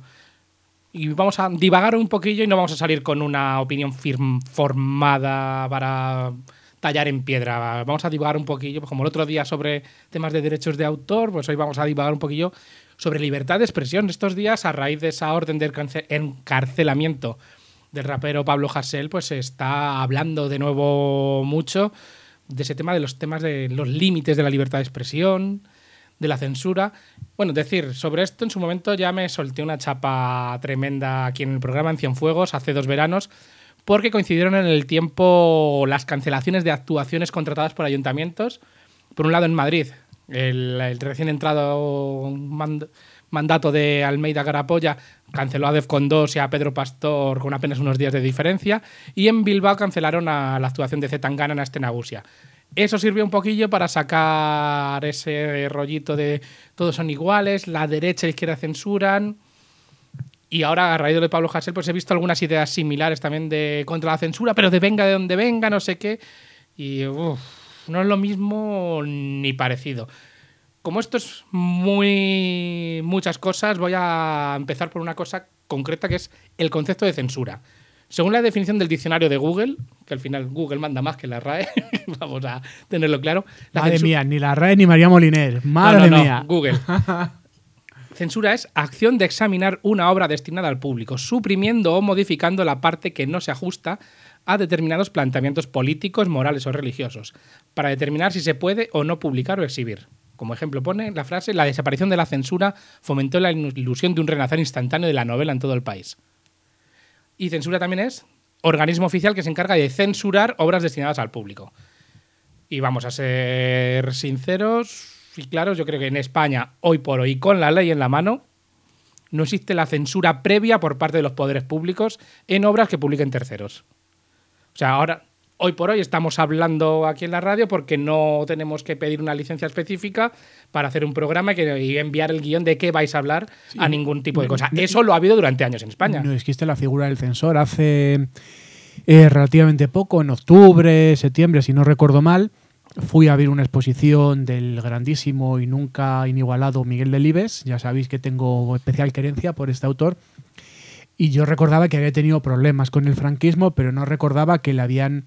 y vamos a divagar un poquillo y no vamos a salir con una opinión firm, formada para tallar en piedra. Vamos a divagar un poquillo, pues como el otro día sobre temas de derechos de autor, pues hoy vamos a divagar un poquillo sobre libertad de expresión. Estos días, a raíz de esa orden de encarcelamiento del rapero Pablo Hasél, pues se está hablando de nuevo mucho de ese tema, de los temas de los límites de la libertad de expresión, de la censura. Bueno, decir, sobre esto en su momento ya me solté una chapa tremenda aquí en el programa en Cienfuegos hace dos veranos, porque coincidieron en el tiempo las cancelaciones de actuaciones contratadas por ayuntamientos. Por un lado en Madrid, el, el recién entrado mand- mandato de Almeida Garapolla canceló a Defcon dos y a Pedro Pastor con apenas unos días de diferencia, y en Bilbao cancelaron a la actuación de Zetangana en Astenagusia. Eso sirvió un poquillo para sacar ese rollito de todos son iguales, la derecha y la izquierda censuran. Y ahora, a raíz de lo de Pablo Hasél, pues he visto algunas ideas similares también de contra la censura, pero de venga de donde venga, no sé qué. Y uf, no es lo mismo ni parecido. como esto es muy muchas cosas, voy a empezar por una cosa concreta que es el concepto de censura. Según la definición del diccionario de Google, que al final Google manda más que la R A E, vamos a tenerlo claro. La Madre censu- mía, ni la R A E ni María Moliner. No, Madre no, no, mía. Google. Censura es acción de examinar una obra destinada al público, suprimiendo o modificando la parte que no se ajusta a determinados planteamientos políticos, morales o religiosos, para determinar si se puede o no publicar o exhibir. Como ejemplo pone la frase: la desaparición de la censura fomentó la ilusión de un renacer instantáneo de la novela en todo el país. Y censura también es organismo oficial que se encarga de censurar obras destinadas al público. Y vamos a ser sinceros y claros, yo creo que en España, hoy por hoy, con la ley en la mano, no existe la censura previa por parte de los poderes públicos en obras que publiquen terceros. O sea, ahora, hoy por hoy estamos hablando aquí en la radio porque no tenemos que pedir una licencia específica para hacer un programa que, y enviar el guión de qué vais a hablar sí. a ningún tipo de cosa. Eso lo ha habido durante años en España. No existe la figura del censor. Hace eh, relativamente poco, en octubre, septiembre, si no recuerdo mal, fui a ver una exposición del grandísimo y nunca inigualado Miguel Delibes. Ya sabéis que tengo especial querencia por este autor. Y yo recordaba que había tenido problemas con el franquismo, pero no recordaba que le habían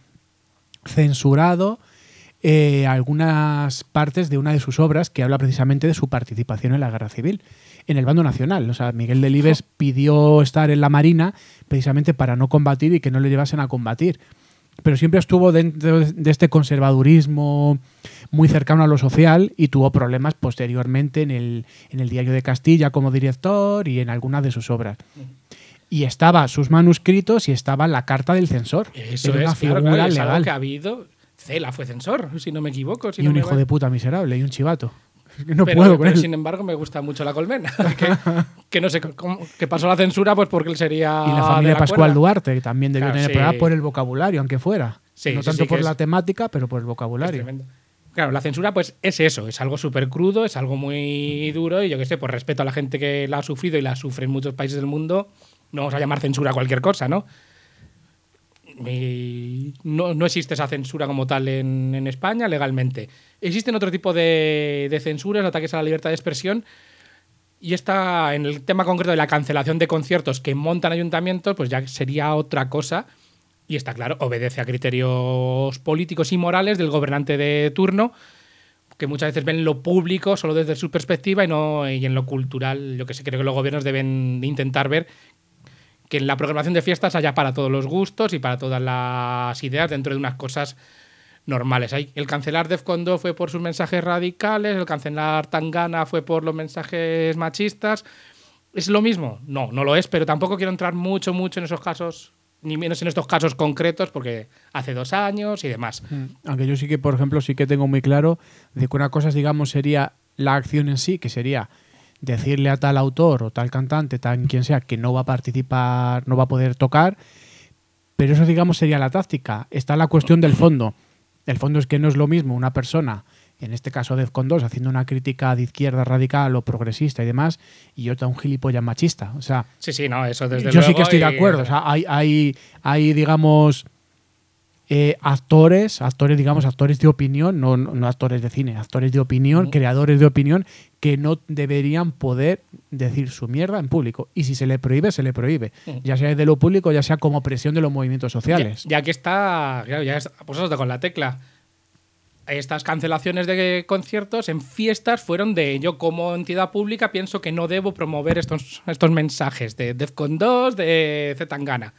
censurado eh, algunas partes de una de sus obras que habla precisamente de su participación en la Guerra Civil, en el bando nacional. O sea, Miguel Delibes oh. pidió estar en la Marina precisamente para no combatir y que no le llevasen a combatir. Pero siempre estuvo dentro de este conservadurismo muy cercano a lo social y tuvo problemas posteriormente en el, en el Diario de Castilla como director y en algunas de sus obras. Y estaba sus manuscritos y estaba la carta del censor. Eso Era es, una figura claro, claro, es legal. algo que ha habido. Cela fue censor, si no me equivoco. Si y no un me hijo va... de puta miserable y un chivato. No pero, puedo con pero él. Sin embargo, me gusta mucho la colmena. que, que no sé cómo, que pasó la censura, pues porque él sería. Y la familia de la Pascual cuerda. Duarte, que también debió Claro, tener sí. problemas por el vocabulario, aunque fuera. Sí, no sí, tanto sí, por que la es- temática, pero por el Es vocabulario. tremendo. Claro, la censura pues es eso, es algo súper crudo, es algo muy duro y yo qué sé, por respeto a la gente que la ha sufrido y la sufre en muchos países del mundo, no vamos a llamar censura a cualquier cosa, ¿no? Y no, no existe esa censura como tal en, en España legalmente. Existen otro tipo de, de censuras, ataques a la libertad de expresión. Y esta, en el tema concreto de la cancelación de conciertos que montan ayuntamientos, pues ya sería otra cosa. Y está claro, obedece a criterios políticos y morales del gobernante de turno, que muchas veces ven lo público solo desde su perspectiva y no y en lo cultural. Yo que sé, creo que los gobiernos deben intentar ver que en la programación de fiestas haya para todos los gustos y para todas las ideas dentro de unas cosas normales. Ahí, el cancelar Defcon dos fue por sus mensajes radicales, el cancelar Tangana fue por los mensajes machistas. ¿Es lo mismo? No, no lo es, pero tampoco quiero entrar mucho, mucho en esos casos, ni menos en estos casos concretos, porque hace dos años y demás. Mm. Aunque yo sí que, por ejemplo, sí que tengo muy claro de que una cosa, digamos, sería la acción en sí, que sería decirle a tal autor o tal cantante, tal quien sea, que no va a participar, no va a poder tocar, pero eso, digamos, sería la táctica. Está la cuestión del fondo. El fondo es que no es lo mismo una persona, en este caso Defcon dos, haciendo una crítica de izquierda radical o progresista y demás, y otra un gilipollas machista. O sea, Sí, sí, no, eso desde yo luego. sí que estoy de y- acuerdo. O sea, hay, hay, hay digamos, eh, actores, actores, digamos, actores de opinión, no, no, no actores de cine, actores de opinión, Mm. creadores de opinión, que no deberían poder decir su mierda en público. Y si se le prohíbe, se le prohíbe. Mm. Ya sea de lo público, ya sea como presión de los movimientos sociales. Ya, ya que está, claro, ya está, pues eso, con la tecla. Estas cancelaciones de conciertos en fiestas fueron de yo como entidad pública pienso que no debo promover estos, estos mensajes de Defcon dos, de Zetangana.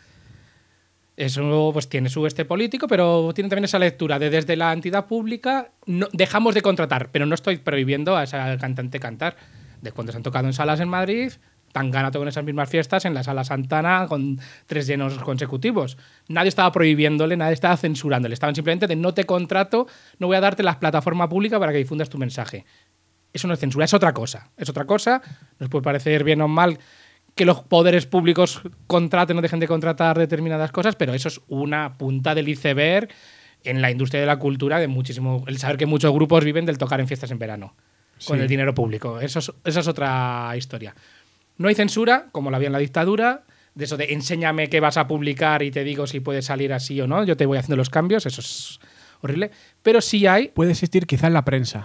Eso pues tiene su este político, pero tiene también esa lectura de desde la entidad pública no, dejamos de contratar, pero no estoy prohibiendo a esa cantante cantar. De cuando se han tocado en salas en Madrid, Tangana tocó en esas mismas fiestas en la Sala Santana con tres llenos consecutivos. Nadie estaba prohibiéndole, nadie estaba censurándole. Estaban simplemente de no te contrato, no voy a darte la plataforma pública para que difundas tu mensaje. Eso no es censura, es otra cosa. Es otra cosa, nos puede parecer bien o mal que los poderes públicos contraten o dejen de contratar determinadas cosas, pero eso es una punta del iceberg en la industria de la cultura, de muchísimo, el saber que muchos grupos viven del tocar en fiestas en verano, con Sí. el dinero público. Eso es, esa es otra historia. No hay censura, como la había en la dictadura, de eso de enséñame qué vas a publicar y te digo si puedes salir así o no, yo te voy haciendo los cambios, eso es horrible. Pero sí hay, Puede existir quizá en la prensa.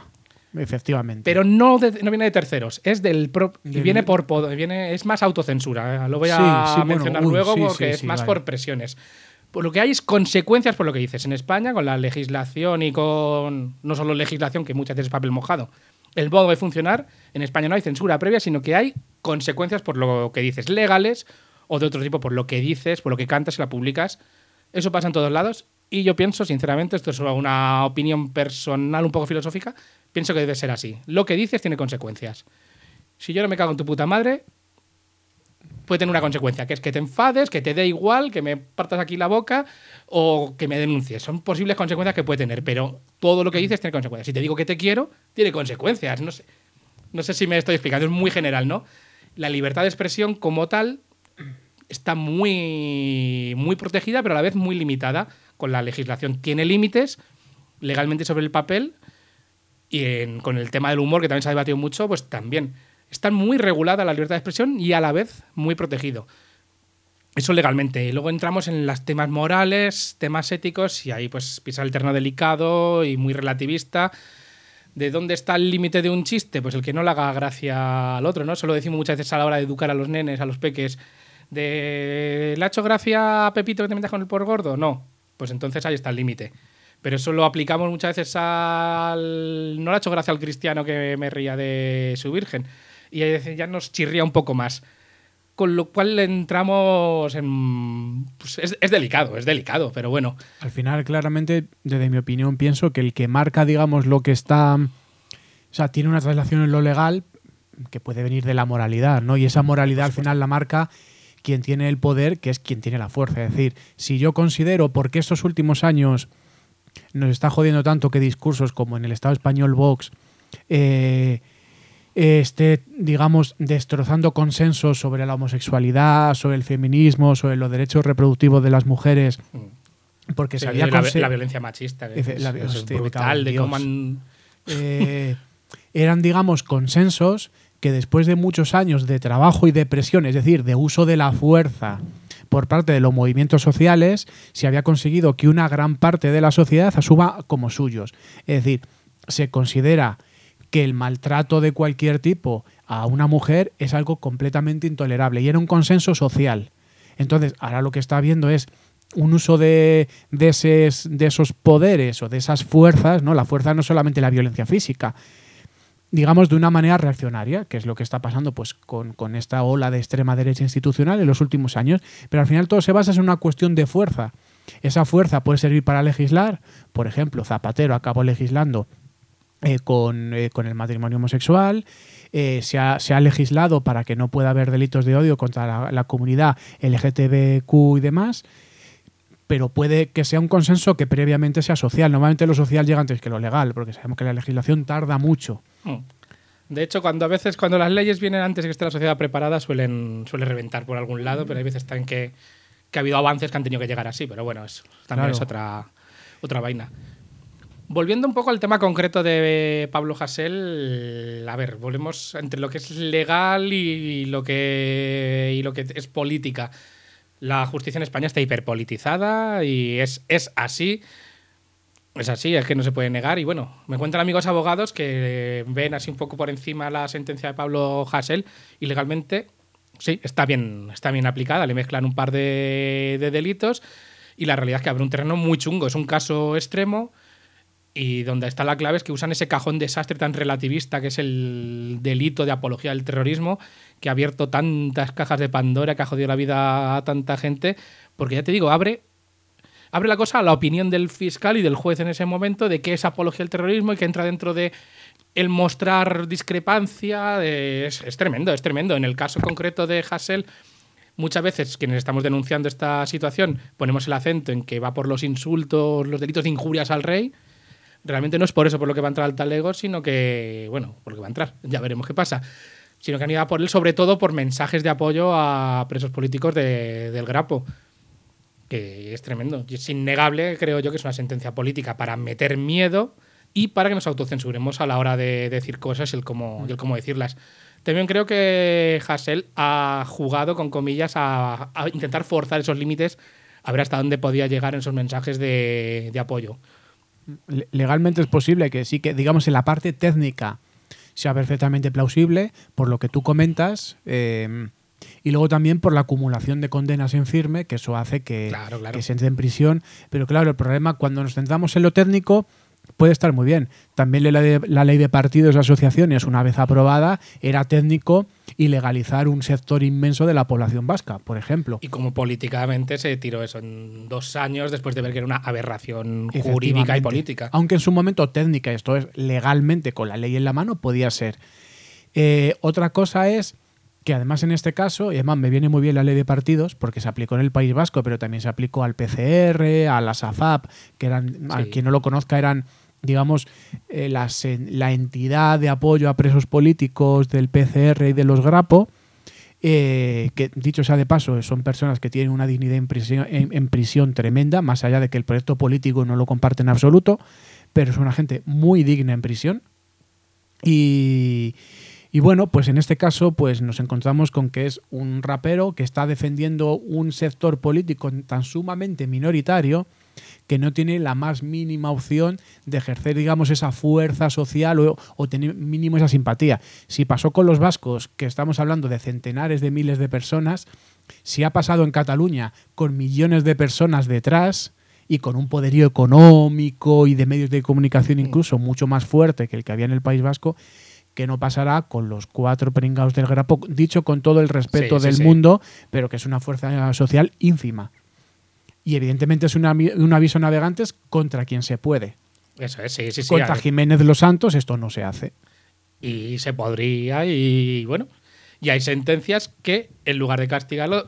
Efectivamente. Pero no, de- no viene de terceros, es del pro- y Del- viene por pod- viene es más autocensura. ¿eh? Lo voy a Sí, sí, bueno, mencionar uy, luego sí, porque sí, es sí, más vale. por presiones. Por lo que hay es consecuencias por lo que dices. En España, con la legislación y con no solo legislación, que muchas veces es papel mojado, el modo de funcionar, en España no hay censura previa, sino que hay consecuencias por lo que dices, legales o de otro tipo, por lo que dices, por lo que cantas y la publicas. Eso pasa en todos lados y yo pienso, sinceramente, esto es una opinión personal un poco filosófica, pienso que debe ser así. Lo que dices tiene consecuencias. Si yo no me cago en tu puta madre, puede tener una consecuencia, que es que te enfades, que te dé igual, que me partas aquí la boca o que me denuncies. Son posibles consecuencias que puede tener, pero todo lo que dices tiene consecuencias. Si te digo que te quiero, tiene consecuencias. No sé, no sé si me estoy explicando, es muy general, ¿no? La libertad de expresión como tal está muy, muy protegida, pero a la vez muy limitada con la legislación. Tiene límites legalmente sobre el papel y en- con el tema del humor, que también se ha debatido mucho, pues también. Está muy regulada la libertad de expresión y a la vez muy protegido. Eso legalmente. Y luego entramos en los temas morales, temas éticos, y ahí pues pisa el terreno delicado y muy relativista. ¿De dónde está el límite de un chiste? Pues el que no le haga gracia al otro, ¿no? Eso lo decimos muchas veces a la hora de educar a los nenes, a los peques. De, ¿le ha hecho gracia a Pepito que te metas con el por gordo? No. Pues entonces ahí está el límite. Pero eso lo aplicamos muchas veces al... No le ha hecho gracia al cristiano que me ría de su virgen. Y ahí ya nos chirría un poco más. Con lo cual entramos en... Pues es, es delicado, es delicado, pero bueno. Al final, claramente, desde mi opinión, pienso que el que marca, digamos, lo que está... O sea, tiene una traslación en lo legal que puede venir de la moralidad, ¿no? Y esa moralidad al final la marca quien tiene el poder, que es quien tiene la fuerza. Es decir, si yo considero, porque estos últimos años nos está jodiendo tanto que discursos como en el Estado español Vox eh, esté, digamos, destrozando consensos sobre la homosexualidad, sobre el feminismo, sobre los derechos reproductivos de las mujeres, porque Sí, se había la, conse- la violencia machista, que Efe- es, la- es hostia, me cago brutal, en de Dios. cómo han... eh, eran, digamos, consensos que después de muchos años de trabajo y de presión, es decir, de uso de la fuerza por parte de los movimientos sociales, se había conseguido que una gran parte de la sociedad asuma como suyos. Es decir, se considera que el maltrato de cualquier tipo a una mujer es algo completamente intolerable y era un consenso social. Entonces, ahora lo que está habiendo es un uso de, de, esos, de esos poderes o de esas fuerzas, ¿no? La fuerza no es solamente la violencia física, digamos, de una manera reaccionaria, que es lo que está pasando pues con, con esta ola de extrema derecha institucional en los últimos años, pero al final todo se basa en una cuestión de fuerza. Esa fuerza puede servir para legislar, por ejemplo, Zapatero acabó legislando eh, con, eh, con el matrimonio homosexual, eh, se, ha, se ha legislado para que no pueda haber delitos de odio contra la, la comunidad L G T B Q y demás, pero puede que sea un consenso que previamente sea social. Normalmente lo social llega antes que lo legal, porque sabemos que la legislación tarda mucho. De hecho, cuando a veces cuando las leyes vienen antes de que esté la sociedad preparada, suelen, suelen reventar por algún lado, pero hay veces también que, que ha habido avances que han tenido que llegar así, pero bueno, eso también Claro. es otra, otra vaina. Volviendo un poco al tema concreto de Pablo Hasél, a ver, volvemos entre lo que es legal y lo que, y lo que es política. La justicia en España está hiperpolitizada y es, es así. Es así, es que no se puede negar. Y bueno, me cuentan amigos abogados que ven así un poco por encima la sentencia de Pablo Hasél y legalmente, sí, está bien, está bien aplicada. Le mezclan un par de, de delitos y la realidad es que abre un terreno muy chungo. Es un caso extremo y donde está la clave es que usan ese cajón desastre tan relativista que es el delito de apología del terrorismo, que ha abierto tantas cajas de Pandora, que ha jodido la vida a tanta gente, porque ya te digo, abre... Abre la cosa a la opinión del fiscal y del juez en ese momento de qué es apología del terrorismo y que entra dentro de el mostrar discrepancia. De... Es, es tremendo, es tremendo. En el caso concreto de Hasél, muchas veces quienes estamos denunciando esta situación ponemos el acento en que va por los insultos, los delitos de injurias al rey. Realmente no es por eso por lo que va a entrar al talego, sino que, bueno, por lo que va a entrar, ya veremos qué pasa. Sino que han ido a por él sobre todo por mensajes de apoyo a presos políticos de, del Grapo. Que es tremendo. Y es innegable, creo yo, que es una sentencia política para meter miedo y para que nos autocensuremos a la hora de decir cosas y el cómo, y el cómo decirlas. También creo que Hasél ha jugado, con comillas, a, a intentar forzar esos límites, a ver hasta dónde podía llegar en esos mensajes de, de apoyo. Le- legalmente es posible que sí, que digamos en la parte técnica sea perfectamente plausible, por lo que tú comentas, eh, y luego también por la acumulación de condenas en firme, que eso hace que, Claro, claro. que se entre en prisión. Pero claro, el problema cuando nos centramos en lo técnico puede estar muy bien. También la, de, la ley de partidos y asociaciones, una vez aprobada, era técnico y legalizar un sector inmenso de la población vasca, por ejemplo. Y como políticamente se tiró eso en dos años después de ver que era una aberración jurídica y Efectivamente. política. Aunque en su momento técnica, esto es legalmente con la ley en la mano, podía ser. Eh, otra cosa es que además en este caso, y además me viene muy bien la ley de partidos, porque se aplicó en el País Vasco, pero también se aplicó al P C R, a la SAFAP, que eran, a Sí. quien no lo conozca, eran, digamos, eh, las, en- la entidad de apoyo a presos políticos del P C R y de los Grapo, eh, que dicho sea de paso, son personas que tienen una dignidad en prisión, en, en prisión tremenda, más allá de que el proyecto político no lo comparte en absoluto, pero es una gente muy digna en prisión. Y, y bueno, pues en este caso pues nos encontramos con que es un rapero que está defendiendo un sector político tan sumamente minoritario que no tiene la más mínima opción de ejercer, digamos, esa fuerza social o, o tener mínimo esa simpatía. Si pasó con los vascos, que estamos hablando de centenares de miles de personas, si ha pasado en Cataluña con millones de personas detrás y con un poderío económico y de medios de comunicación incluso mucho más fuerte que el que había en el País Vasco, que no pasará con los cuatro pringados del Grapo, dicho con todo el respeto Sí, sí, del sí. mundo, pero que es una fuerza social ínfima. Y evidentemente es una, un aviso a navegantes contra quien se puede. Eso es, sí, sí, sí. Contra a ver. Jiménez de los Santos esto no se hace. Y se podría, y bueno. Y hay sentencias que, en lugar de castigarlo,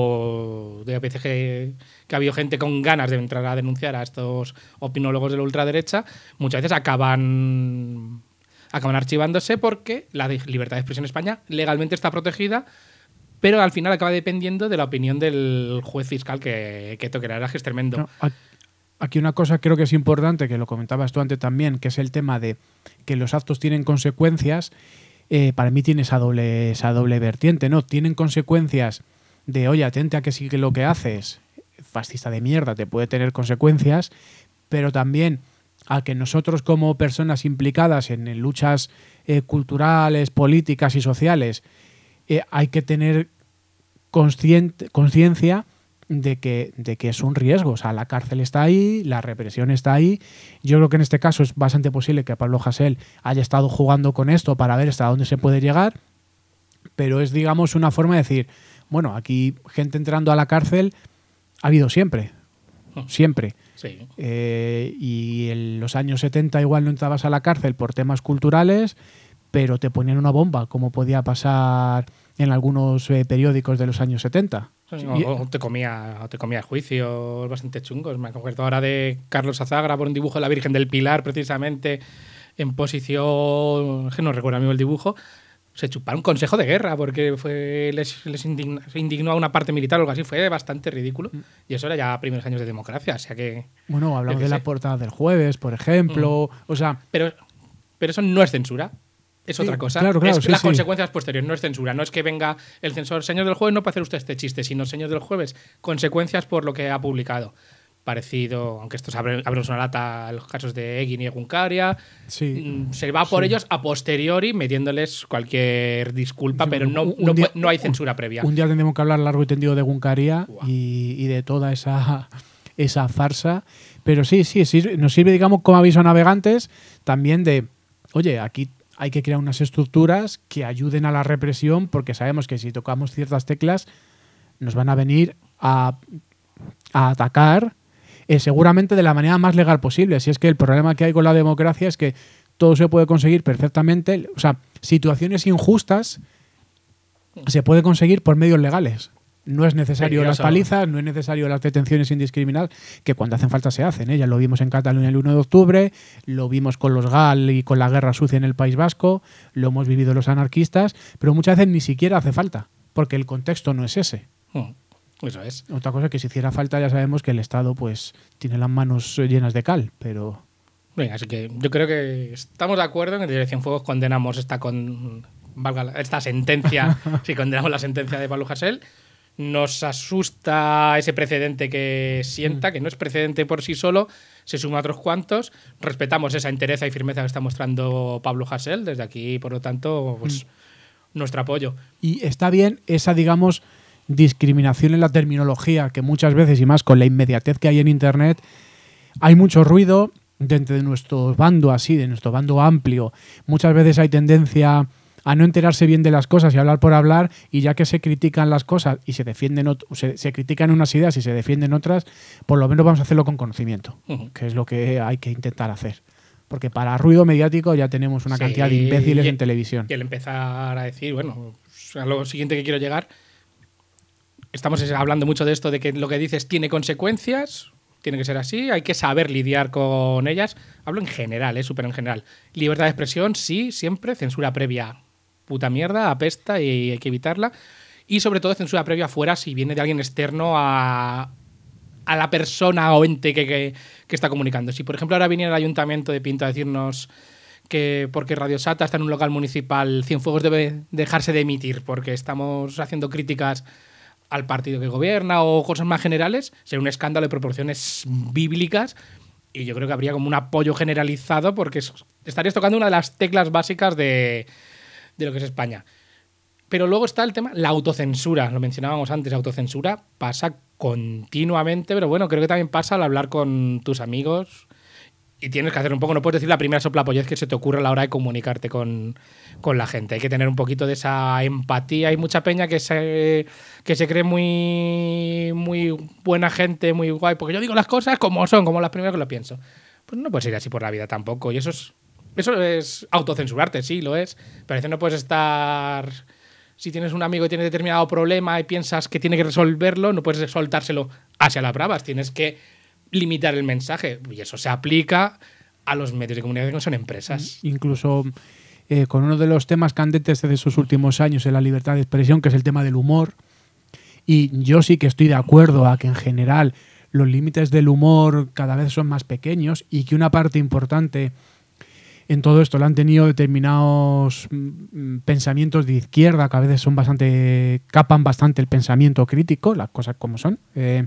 lo de veces que, que ha habido gente con ganas de entrar a denunciar a estos opinólogos de la ultraderecha, muchas veces acaban, acaban archivándose porque la de- libertad de expresión en España legalmente está protegida, pero al final acaba dependiendo de la opinión del juez fiscal que, que toque. La verdad es que es tremendo. No, a- aquí una cosa creo que es importante, que lo comentabas tú antes también, que es el tema de que los actos tienen consecuencias. Eh, para mí tiene esa doble, esa doble vertiente, ¿no? Tienen consecuencias de, oye, atente a que sí que lo que haces, fascista de mierda, te puede tener consecuencias, pero también a que nosotros como personas implicadas en, en luchas eh, culturales, políticas y sociales, eh, hay que tener consciente- conciencia de que, de que es un riesgo. O sea, la cárcel está ahí, la represión está ahí. Yo creo que en este caso es bastante posible que Pablo Hasél haya estado jugando con esto para ver hasta dónde se puede llegar, pero es, digamos, una forma de decir, bueno, aquí gente entrando a la cárcel ha habido siempre, siempre. Sí. Eh, y en los años setenta igual no entrabas a la cárcel por temas culturales, pero te ponían una bomba, como podía pasar en algunos eh, periódicos de los años setenta. O, Y- o te comía o te comía juicios bastante chungos. Me acuerdo ahora de Carlos Azagra por un dibujo de la Virgen del Pilar, precisamente en posición, es que no recuerdo amigo el dibujo. Se chuparon un consejo de guerra porque fue les, les indigna- se indignó a una parte militar o algo así. Fue bastante ridículo. Y eso era ya primeros años de democracia. O sea que. Bueno, hablamos Yo qué de la sé. portada del jueves, por ejemplo. O sea, Pero, pero eso no es censura. Es Sí, otra cosa. claro, claro, es sí, las sí. consecuencias posteriores, no es censura. No es que venga el censor, señor del jueves, no puede hacer usted este chiste, sino señor del jueves, consecuencias por lo que ha publicado. Parecido, aunque estos abren, abrimos una lata a los casos de Egin y Egunkaria, sí. mm, se va por Sí. ellos a posteriori metiéndoles cualquier disculpa, Sí, pero no, un- un no, día- pu- no hay censura previa. Un día tendremos que hablar largo y tendido de Guncaria Buah. y, y de toda esa, esa farsa. Pero sí, sí, sirve- nos sirve, digamos, como aviso a navegantes también de, oye, aquí hay que crear unas estructuras que ayuden a la represión, porque sabemos que si tocamos ciertas teclas nos van a venir a, a atacar, eh, seguramente de la manera más legal posible. Si es que el problema que hay con la democracia es que todo se puede conseguir perfectamente. O sea, situaciones injustas se puede conseguir por medios legales. No es necesario las Peligroso. palizas, no es necesario las detenciones indiscriminadas, que cuando hacen falta se hacen. ¿eh? Ya lo vimos en Cataluña el uno de octubre, lo vimos con los GAL y con la guerra sucia en el País Vasco, lo hemos vivido los anarquistas, pero muchas veces ni siquiera hace falta, porque el contexto no es ese. Mm, Eso es. Otra cosa es que si hiciera falta ya sabemos que el Estado pues tiene las manos llenas de cal, pero... Venga, así que yo creo que estamos de acuerdo en que desde Cienfuegos condenamos esta con valga la- esta sentencia, si condenamos la sentencia de Pablo Hasél. Nos asusta ese precedente que sienta, mm. que no es precedente por sí solo, se suma a otros cuantos. Respetamos esa entereza y firmeza que está mostrando Pablo Hasél. Desde aquí, por lo tanto, pues, mm. nuestro apoyo. Y está bien esa, digamos, discriminación en la terminología, que muchas veces, y más con la inmediatez que hay en Internet, hay mucho ruido dentro de nuestro bando así, de nuestro bando amplio. Muchas veces hay tendencia a no enterarse bien de las cosas y hablar por hablar, y ya que se critican las cosas y se defienden ot- se, se critican unas ideas y se defienden otras, por lo menos vamos a hacerlo con conocimiento, uh-huh. que es lo que hay que intentar hacer. Porque para ruido mediático ya tenemos una sí, cantidad de imbéciles y, en televisión. Y el empezar a decir, bueno, a lo siguiente que quiero llegar, estamos hablando mucho de esto, de que lo que dices tiene consecuencias, tiene que ser así, hay que saber lidiar con ellas. Hablo en general, eh, súper en general. Libertad de expresión, sí, siempre. Censura previa, puta mierda, apesta y hay que evitarla. Y sobre todo censura previa fuera si viene de alguien externo a, a la persona o ente que, que, que está comunicando. Si, por ejemplo, ahora viniera el Ayuntamiento de Pinto a decirnos que porque Radio Sata está en un local municipal, Cienfuegos debe dejarse de emitir porque estamos haciendo críticas al partido que gobierna o cosas más generales, sería un escándalo de proporciones bíblicas, y yo creo que habría como un apoyo generalizado porque estarías tocando una de las teclas básicas de, de lo que es España. Pero luego está el tema, la autocensura, lo mencionábamos antes, la autocensura pasa continuamente, pero bueno, creo que también pasa al hablar con tus amigos y tienes que hacer un poco, no puedes decir la primera soplapollez que se te ocurre a la hora de comunicarte con, con la gente. Hay que tener un poquito de esa empatía. Hay mucha peña que se, que se cree muy, muy buena gente, muy guay, porque yo digo las cosas como son, como las primeras que lo pienso. Pues no puedes ir así por la vida tampoco. Y eso es, eso es autocensurarte, sí, lo es. Pero a veces no puedes estar... Si tienes un amigo y tiene determinado problema y piensas que tiene que resolverlo, no puedes soltárselo hacia las bravas. Tienes que limitar el mensaje, y eso se aplica a los medios de comunicación que son empresas. Incluso eh, con uno de los temas candentes de esos últimos años en la libertad de expresión, que es el tema del humor, y yo sí que estoy de acuerdo a que en general los límites del humor cada vez son más pequeños y que una parte importante en todo esto lo han tenido determinados mm, pensamientos de izquierda, que a veces son bastante, capan bastante el pensamiento crítico, las cosas como son. Eh,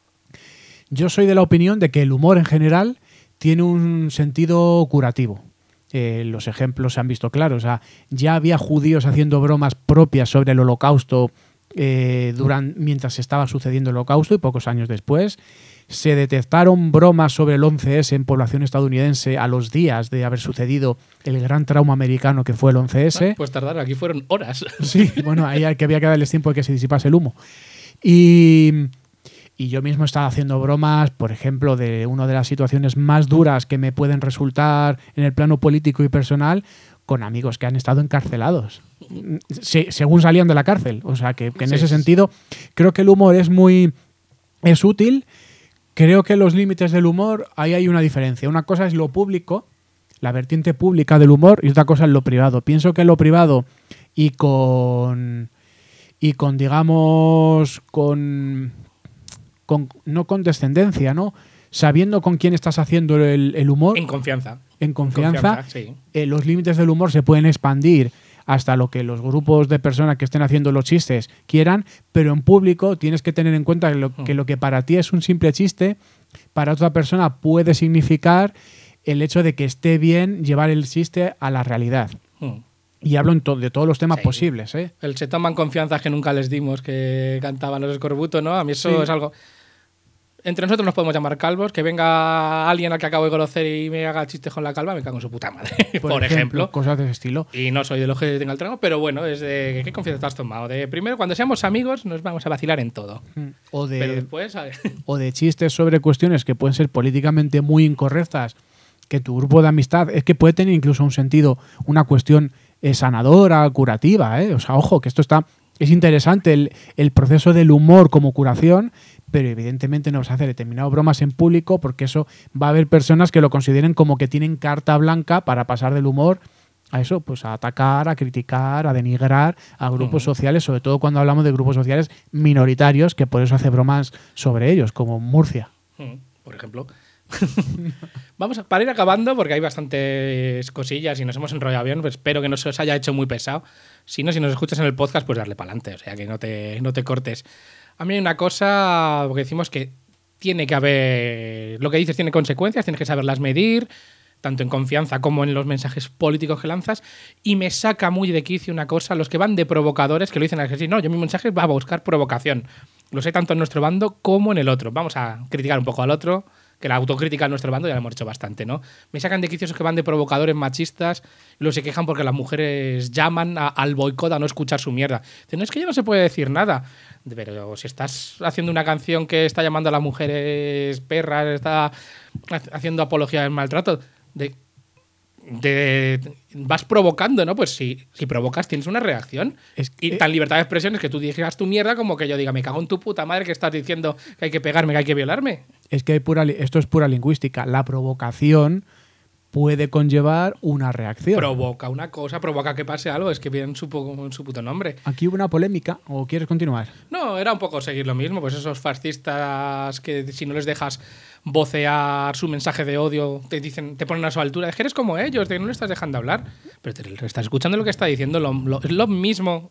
Yo soy de la opinión de que el humor en general tiene un sentido curativo. Eh, los ejemplos se han visto claros. O sea, ya había judíos haciendo bromas propias sobre el Holocausto eh, durante, mientras estaba sucediendo el Holocausto, y pocos años después se detectaron bromas sobre el once ese en población estadounidense a los días de haber sucedido el gran trauma americano que fue el once ese. Pues tardaron, aquí fueron horas. Sí, bueno, ahí que había que darles tiempo de que se disipase el humo. Y... Y yo mismo estaba haciendo bromas, por ejemplo, de una de las situaciones más duras que me pueden resultar en el plano político y personal, con amigos que han estado encarcelados, se, según salían de la cárcel. O sea, que, que en sí, ese sentido creo que el humor es muy es útil. Creo que los límites del humor, ahí hay una diferencia. Una cosa es lo público, la vertiente pública del humor, y otra cosa es lo privado. Pienso que en lo privado y con, y con digamos, con... Con, no con descendencia, ¿no? Sabiendo con quién estás haciendo el, el humor. En confianza. En confianza. En confianza sí. eh, los límites del humor se pueden expandir hasta lo que los grupos de personas que estén haciendo los chistes quieran, pero en público tienes que tener en cuenta que lo, mm. que lo que para ti es un simple chiste, para otra persona puede significar el hecho de que esté bien llevar el chiste a la realidad. Mm. Y hablo en to- de todos los temas sí. posibles, ¿eh? El se toman confianzas que nunca les dimos, que cantaban los Escorbuto, ¿no? A mí eso sí. es algo... Entre nosotros nos podemos llamar calvos, que venga alguien al que acabo de conocer y me haga chistes con la calva, me cago en su puta madre, por, por ejemplo, ejemplo. Cosas de ese estilo. Y no soy de los que tenga el trago, pero bueno, es de ¿qué confianza te has tomado? De primero, cuando seamos amigos, nos vamos a vacilar en todo. O de, pero después... A ver. O de chistes sobre cuestiones que pueden ser políticamente muy incorrectas, que tu grupo de amistad es que puede tener incluso un sentido, una cuestión eh, sanadora, curativa, ¿eh? O sea, ojo, que esto está... Es interesante el, el proceso del humor como curación, pero evidentemente no vas a hacer determinadas bromas en público porque eso va a haber personas que lo consideren como que tienen carta blanca para pasar del humor a eso, pues a atacar, a criticar, a denigrar a grupos uh-huh. sociales, sobre todo cuando hablamos de grupos sociales minoritarios, que por eso hace bromas sobre ellos, como Murcia. Uh-huh. Por ejemplo. Vamos a, para ir acabando, porque hay bastantes cosillas y nos hemos enrollado bien, pues espero que no se os haya hecho muy pesado. Si no, si nos escuchas en el podcast, pues darle para adelante, o sea que no te, no te cortes. A mí hay una cosa, porque decimos que tiene que haber, lo que dices tiene consecuencias, tienes que saberlas medir, tanto en confianza como en los mensajes políticos que lanzas, y me saca muy de quicio una cosa, los que van de provocadores, que lo dicen así, no, yo mi mensaje va a buscar provocación. Lo sé tanto en nuestro bando como en el otro. Vamos a criticar un poco al otro, que la autocrítica en nuestro bando ya la hemos hecho bastante, ¿no? Me sacan de quicio esos que van de provocadores machistas y luego se quejan porque las mujeres llaman a, al boicot a no escuchar su mierda. Dicen, no, es que ya no se puede decir nada. Pero si estás haciendo una canción que está llamando a las mujeres perras, está haciendo apología del maltrato, de, de, vas provocando, ¿no? Pues si, si provocas tienes una reacción. Es que, y tan libertad de expresión es que tú digas tu mierda como que yo diga, me cago en tu puta madre que estás diciendo que hay que pegarme, que hay que violarme. Es que hay pura, esto es pura lingüística. La provocación puede conllevar una reacción. Provoca una cosa, provoca que pase algo, es que viene en su, en su puto nombre. Aquí hubo una polémica, ¿o quieres continuar? No, era un poco seguir lo mismo, pues esos fascistas que si no les dejas vocear su mensaje de odio, te dicen, te ponen a su altura, es que eres como ellos, de que no le estás dejando hablar, pero te estás escuchando lo que está diciendo, lo, lo, es lo mismo.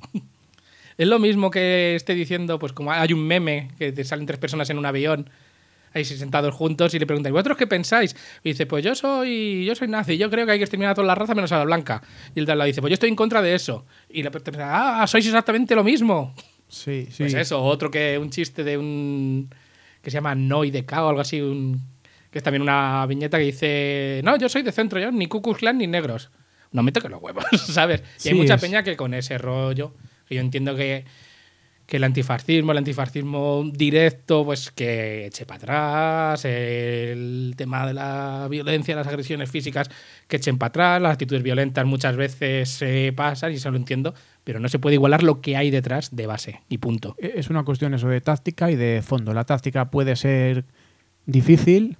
Es lo mismo que esté diciendo, pues como hay un meme que te salen tres personas en un avión ahí sentados juntos y le preguntan, ¿vosotros qué pensáis? Y dice, pues yo soy yo soy nazi, yo creo que hay que exterminar a toda la raza menos a la blanca. Y el de al lado dice, pues yo estoy en contra de eso. Y la persona, ah, sois exactamente lo mismo. Sí, sí. Pues eso, otro que un chiste de un que se llama Noi de K o algo así, un, que es también una viñeta que dice, no, yo soy de centro, yo ni Ku Klux Klan ni negros. No me toques los huevos, ¿sabes? Y Sí, hay mucha es. peña que con ese rollo, que yo entiendo que que el antifascismo, el antifascismo directo, pues que eche para atrás, el tema de la violencia, las agresiones físicas, que echen para atrás, las actitudes violentas muchas veces se pasan, y eso lo entiendo, pero no se puede igualar lo que hay detrás de base, y punto. Es una cuestión eso de táctica y de fondo. La táctica puede ser difícil,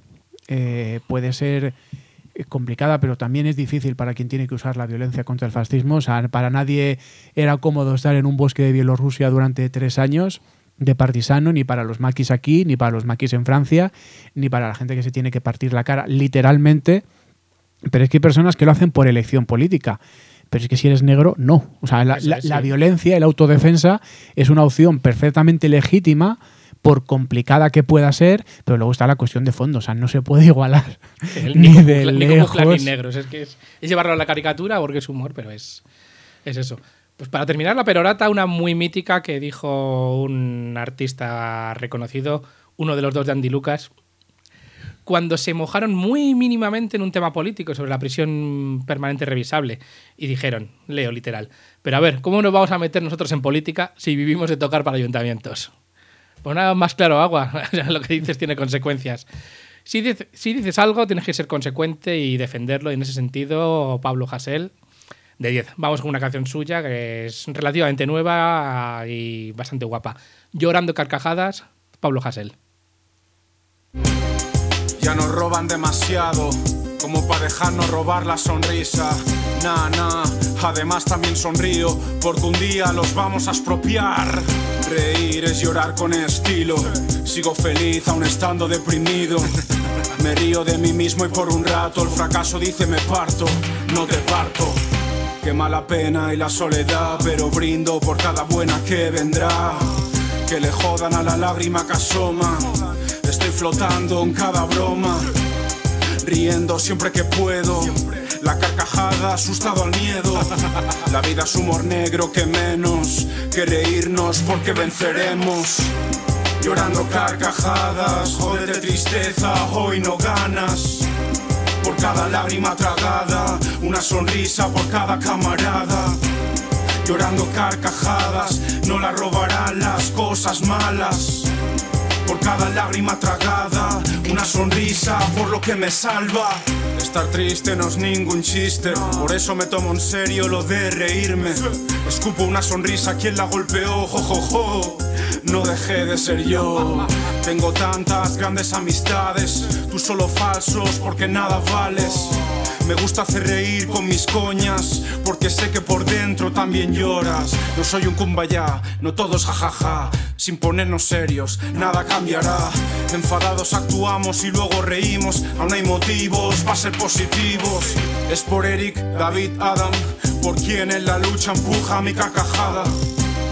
eh, puede ser complicada, pero también es difícil para quien tiene que usar la violencia contra el fascismo. O sea, para nadie era cómodo estar en un bosque de Bielorrusia durante tres años de partisano, ni para los maquis aquí, ni para los maquis en Francia, ni para la gente que se tiene que partir la cara, literalmente. Pero es que hay personas que lo hacen por elección política. Pero es que si eres negro, no. O sea, la, la, la violencia, la autodefensa es una opción perfectamente legítima, por complicada que pueda ser, pero luego está la cuestión de fondo. O sea, no se puede igualar El, ni, ni de Ni lejos. Ni negros. Es que es, es llevarlo a la caricatura porque es humor, pero es, es eso. Pues para terminar la perorata, una muy mítica que dijo un artista reconocido, uno de los dos de Andy Lucas, cuando se mojaron muy mínimamente en un tema político sobre la prisión permanente revisable y dijeron, leo literal, pero a ver, ¿cómo nos vamos a meter nosotros en política si vivimos de tocar para ayuntamientos? Pues nada más claro agua, lo que dices tiene consecuencias. Si, dice, si dices algo, tienes que ser consecuente y defenderlo. Y en ese sentido, Pablo Hasél, de diez. Vamos con una canción suya que es relativamente nueva y bastante guapa. Llorando carcajadas, Pablo Hasél. Ya nos roban demasiado, como para dejarnos robar la sonrisa. Nah, nah, además también sonrío, porque un día los vamos a expropiar. Reír es llorar con estilo, sigo feliz aún estando deprimido. Me río de mí mismo y por un rato el fracaso dice me parto, no te parto. Qué mala pena y la soledad, pero brindo por cada buena que vendrá. Que le jodan a la lágrima que asoma, estoy flotando en cada broma. Riendo siempre que puedo, la carcajada asustado al miedo. La vida es humor negro que menos que reírnos porque venceremos. Llorando carcajadas, jódete tristeza, hoy no ganas. Por cada lágrima tragada, una sonrisa por cada camarada. Llorando carcajadas, no la robarán las cosas malas. Por cada lágrima tragada, una sonrisa por lo que me salva. Estar triste no es ningún chiste, por eso me tomo en serio lo de reírme. Escupo una sonrisa a quien la golpeó, jo, jo, jo. No dejé de ser yo. Tengo tantas grandes amistades, tú solo falsos porque nada vales. Me gusta hacer reír con mis coñas, porque sé que por dentro también lloras. No soy un kumbaya, no todos jajaja. Sin ponernos serios, nada cambiará. Enfadados actuamos y luego reímos. Aún hay motivos para ser positivos. Es por Eric, David, Adam, por quien en la lucha empuja mi carcajada.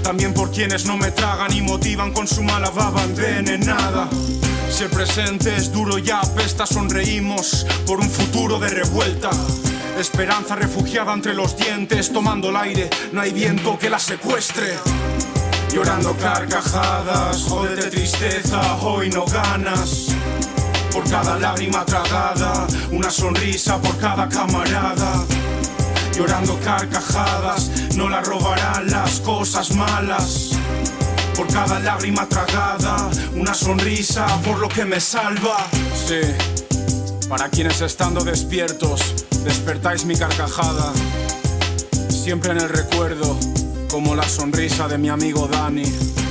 también por quienes no me tragan y motivan con su mala baba envenenada. Si el presente es duro y apesta, sonreímos por un futuro de revuelta. Esperanza refugiada entre los dientes, tomando el aire, no hay viento que la secuestre. Llorando carcajadas, jódete tristeza, hoy no ganas. Por cada lágrima tragada, una sonrisa por cada camarada. Llorando carcajadas, no la robarán las cosas malas. Por cada lágrima tragada, una sonrisa por lo que me salva. Sí, para quienes estando despiertos, despertáis mi carcajada. Siempre en el recuerdo, como la sonrisa de mi amigo Dani.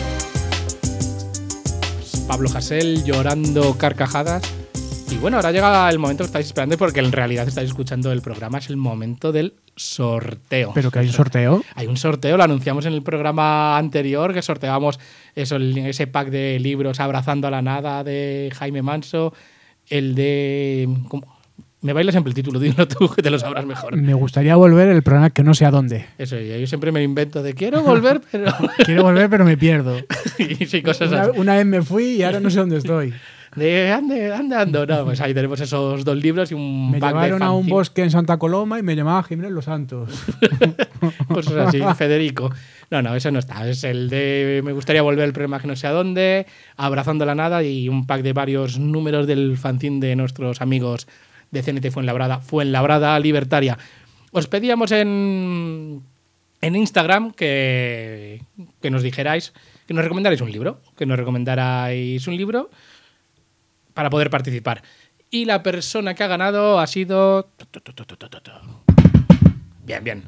Pablo Hasél llorando carcajadas. Y bueno, ahora llega el momento que estáis esperando, porque en realidad estáis escuchando el programa, es el momento del sorteo. ¿Pero que hay un sorteo? Hay un sorteo, lo anunciamos en el programa anterior, que sorteábamos eso, ese pack de libros Abrazando a la Nada de Jaime Manso, el de... ¿cómo? Me bailas siempre el título, dilo tú, que te lo sabrás mejor. Me gustaría volver el programa que no sé a dónde. Eso, yo siempre me lo invento de quiero volver, pero... quiero volver, pero me pierdo. y sí, cosas una, así. Una vez me fui y ahora no sé dónde estoy. De ande, ande, ando. No, pues ahí tenemos esos dos libros y un me pack de llevaron a un fanzine. bosque en Santa Coloma y me llamaba Jiménez Los Santos. Cosas así, Federico. No, no, eso no está. Es el de me gustaría volver el programa que no sé a dónde, Abrazando la Nada y un pack de varios números del fanzine de nuestros amigos de C N T Fuenlabrada, Fuenlabrada Libertaria. Os pedíamos en, en Instagram que, que nos dijerais, que nos recomendarais un libro, que nos recomendarais un libro para poder participar. Y la persona que ha ganado ha sido... Bien, bien.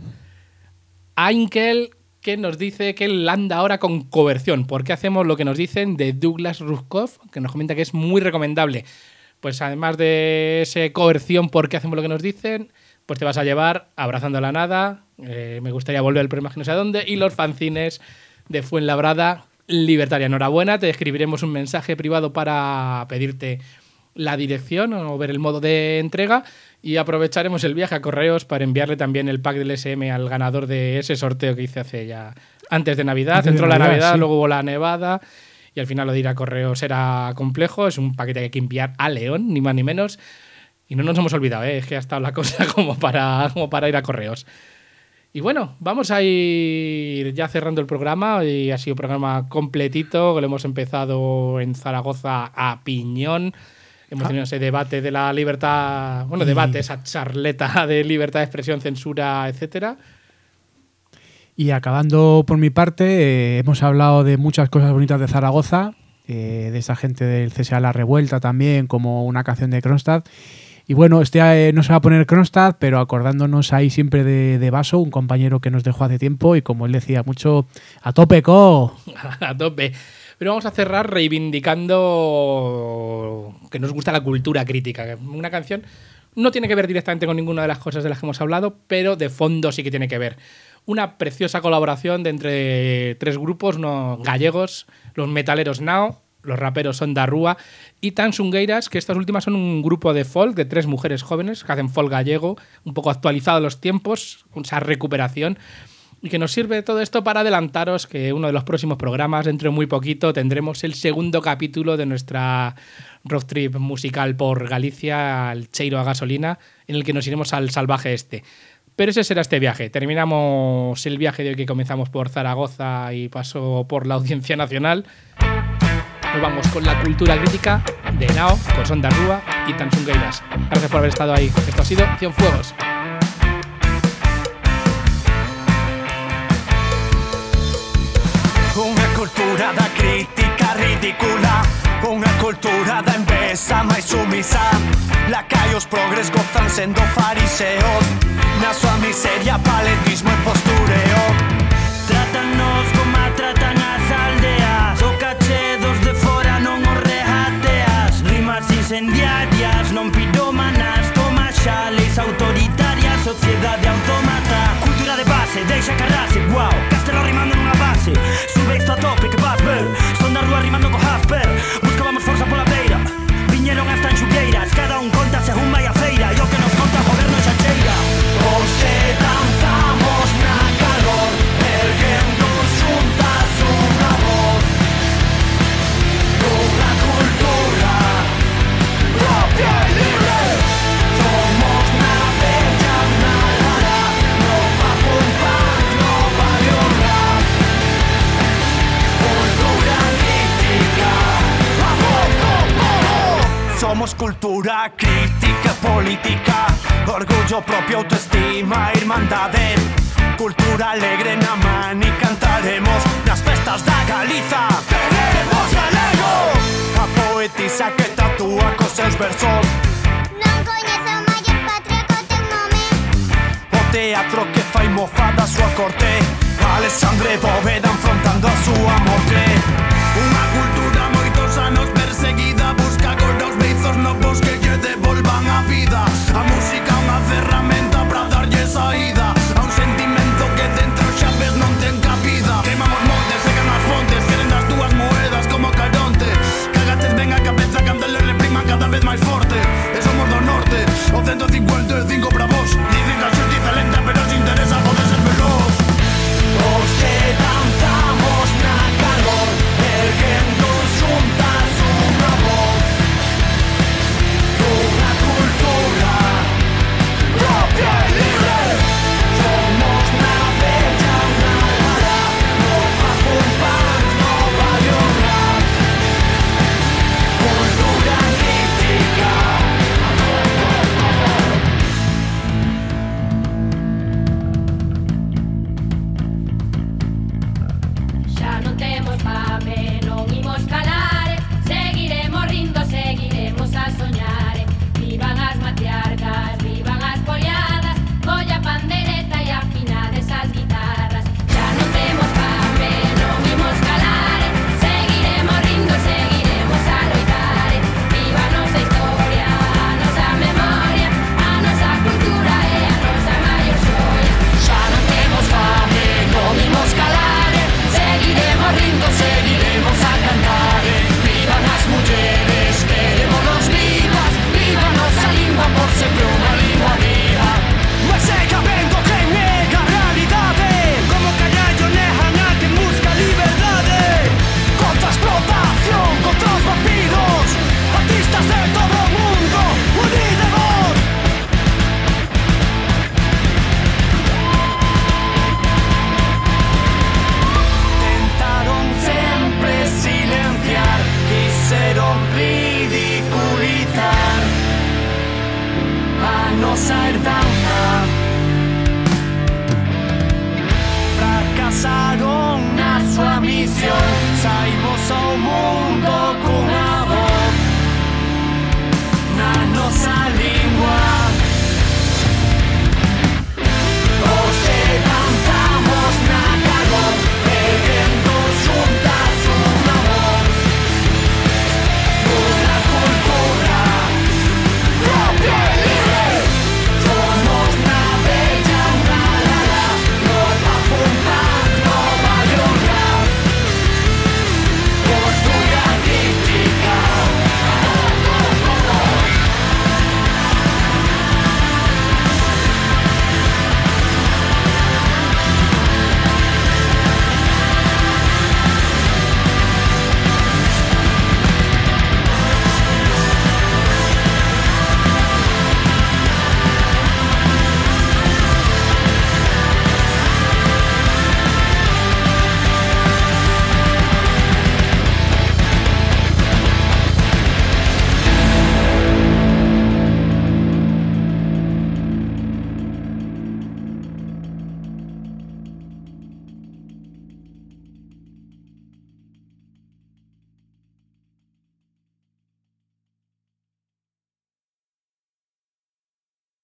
Ainkel, que nos dice que él anda ahora con Coerción. ¿Por qué hacemos lo que nos dicen de Douglas Rushkoff? Que nos comenta que es muy recomendable. Pues además de ese Coerción, ¿por qué hacemos lo que nos dicen? Pues te vas a llevar Abrazando a la Nada, eh, me gustaría volver el programa que no sé a dónde, y los fanzines de Fuenlabrada Libertaria. Enhorabuena, te escribiremos un mensaje privado para pedirte la dirección o ver el modo de entrega y aprovecharemos el viaje a Correos para enviarle también el pack del S M al ganador de ese sorteo que hice hace ya antes de Navidad. Antes Entró de Navidad, la Navidad, sí. Luego hubo la nevada y al final lo de ir a Correos era complejo. Es un paquete que hay que enviar a León, ni más ni menos. Y no nos hemos olvidado, ¿eh? Es que ha estado la cosa como para, como para ir a Correos. Y bueno, vamos a ir ya cerrando el programa y ha sido un programa completito, que lo hemos empezado en Zaragoza a piñón. Hemos tenido ese debate de la libertad, bueno, debate, esa charleta de libertad de expresión, censura, etcétera. Y acabando por mi parte, eh, hemos hablado de muchas cosas bonitas de Zaragoza, eh, de esa gente del C S A La Revuelta también, como una canción de Kronstadt. Y bueno, este eh, no se va a poner Kronstadt, pero acordándonos ahí siempre de, de Vaso, un compañero que nos dejó hace tiempo y como él decía mucho, ¡a tope, co! A tope. Pero vamos a cerrar reivindicando que nos gusta la cultura crítica. Una canción no tiene que ver directamente con ninguna de las cosas de las que hemos hablado, pero de fondo sí que tiene que ver. Una preciosa colaboración de entre tres grupos no gallegos, los metaleros Nao, los raperos Onda Rúa y Tansungueiras, que estas últimas son un grupo de folk de tres mujeres jóvenes que hacen folk gallego, un poco actualizado a los tiempos, esa recuperación, y que nos sirve todo esto para adelantaros que uno de los próximos programas, dentro de muy poquito, tendremos el segundo capítulo de nuestra road trip musical por Galicia, al Cheiro a Gasolina, en el que nos iremos al salvaje este. Pero ese será este viaje. Terminamos el viaje de hoy que comenzamos por Zaragoza y pasó por la Audiencia Nacional. Nos vamos con la cultura crítica de Nao, con Onda Rúa y Tansungueiras. Gracias por haber estado ahí. Esto ha sido Cienfuegos. Unha cultura da crítica ridícula, unha cultura da envesa máis sumisa. Lacaios progres gozan sendo fariseos, na súa miseria, paletismo e postureo. Trátanos como tratan as aldeas, o caché dos de fora non os regateas. Rimas incendiarias, non pirómanas, toma xa leis autoritarias, sociedade autómata. Cultura de base, deixa carrase, guau, Castelo rimando nunha base. Sube isto a tope que vas ver, son da rúa rimando co Jasper. Buscábamos forza pola beira, viñeron hasta en xugueiras. Cada un conta según vai a feira, e o que nos conta o goberno xa cheira. Hoxe danzamos na calor, erguendo xuntas cultura crítica e política, orgullo propio, autoestima, irmandade, cultura alegre na man e cantaremos nas festas da Galiza. Queremos galego, a poetisa que tatúa cos seus versos. Non coñezo a maior patria co teu nome. O teatro que fai mofada a súa corte, Alexandre Bóveda enfrontando a súa morte. Unha cultura moitos anos perseguida, busca agora os beizos novos que lle devolvan a vida. A música unha ferramenta para darlle saída a un sentimento que dentro xa ves non ten cabida. Queimamos montes, secan as fontes, queren das dúas moedas como Caronte. Cagates ben a cabeza cando le repriman cada vez máis forte. E somos do norte, o ciento cincuenta e cinco para vos. Dicen que a xustiza lenta pero os interesa poder ser veloz. Os que danzamos na calor, erguendo xuntas unha voz, dunha cultura propia e libre. Somos na bella unha lara, no papo un pan, no barrio rap. Cultura crítica. Xa non temos fame, non imos calar, seguiremos rindo, seguiremos a soñar. Vivan as matriarcas, vivan as poliadas, colla pandereta e afinades as guitarras. Xa non temos fame, non imos calar, seguiremos rindo, seguiremos a loitar. Viva a nosa historia, a nosa memoria, a nosa cultura e a nosa maior xoia. Xa non temos fame, non imos calar, seguiremos rindo, seguiremos a cantar. Vivan as mulleres, querémonos vivas, viva nosa lingua por sempre unha lingua viva. Mas seca vendo quen nega a realidade, Como carallo negan a que busca liberdade. contra a explotación, contra os vampiros, artistas de todo o mundo, unidemos. Tentaron sempre silenciar, quixeron ridiculizar a nosa herdanza. Fracasaron na súa misión, saímos ao mundo cunha voz na nosa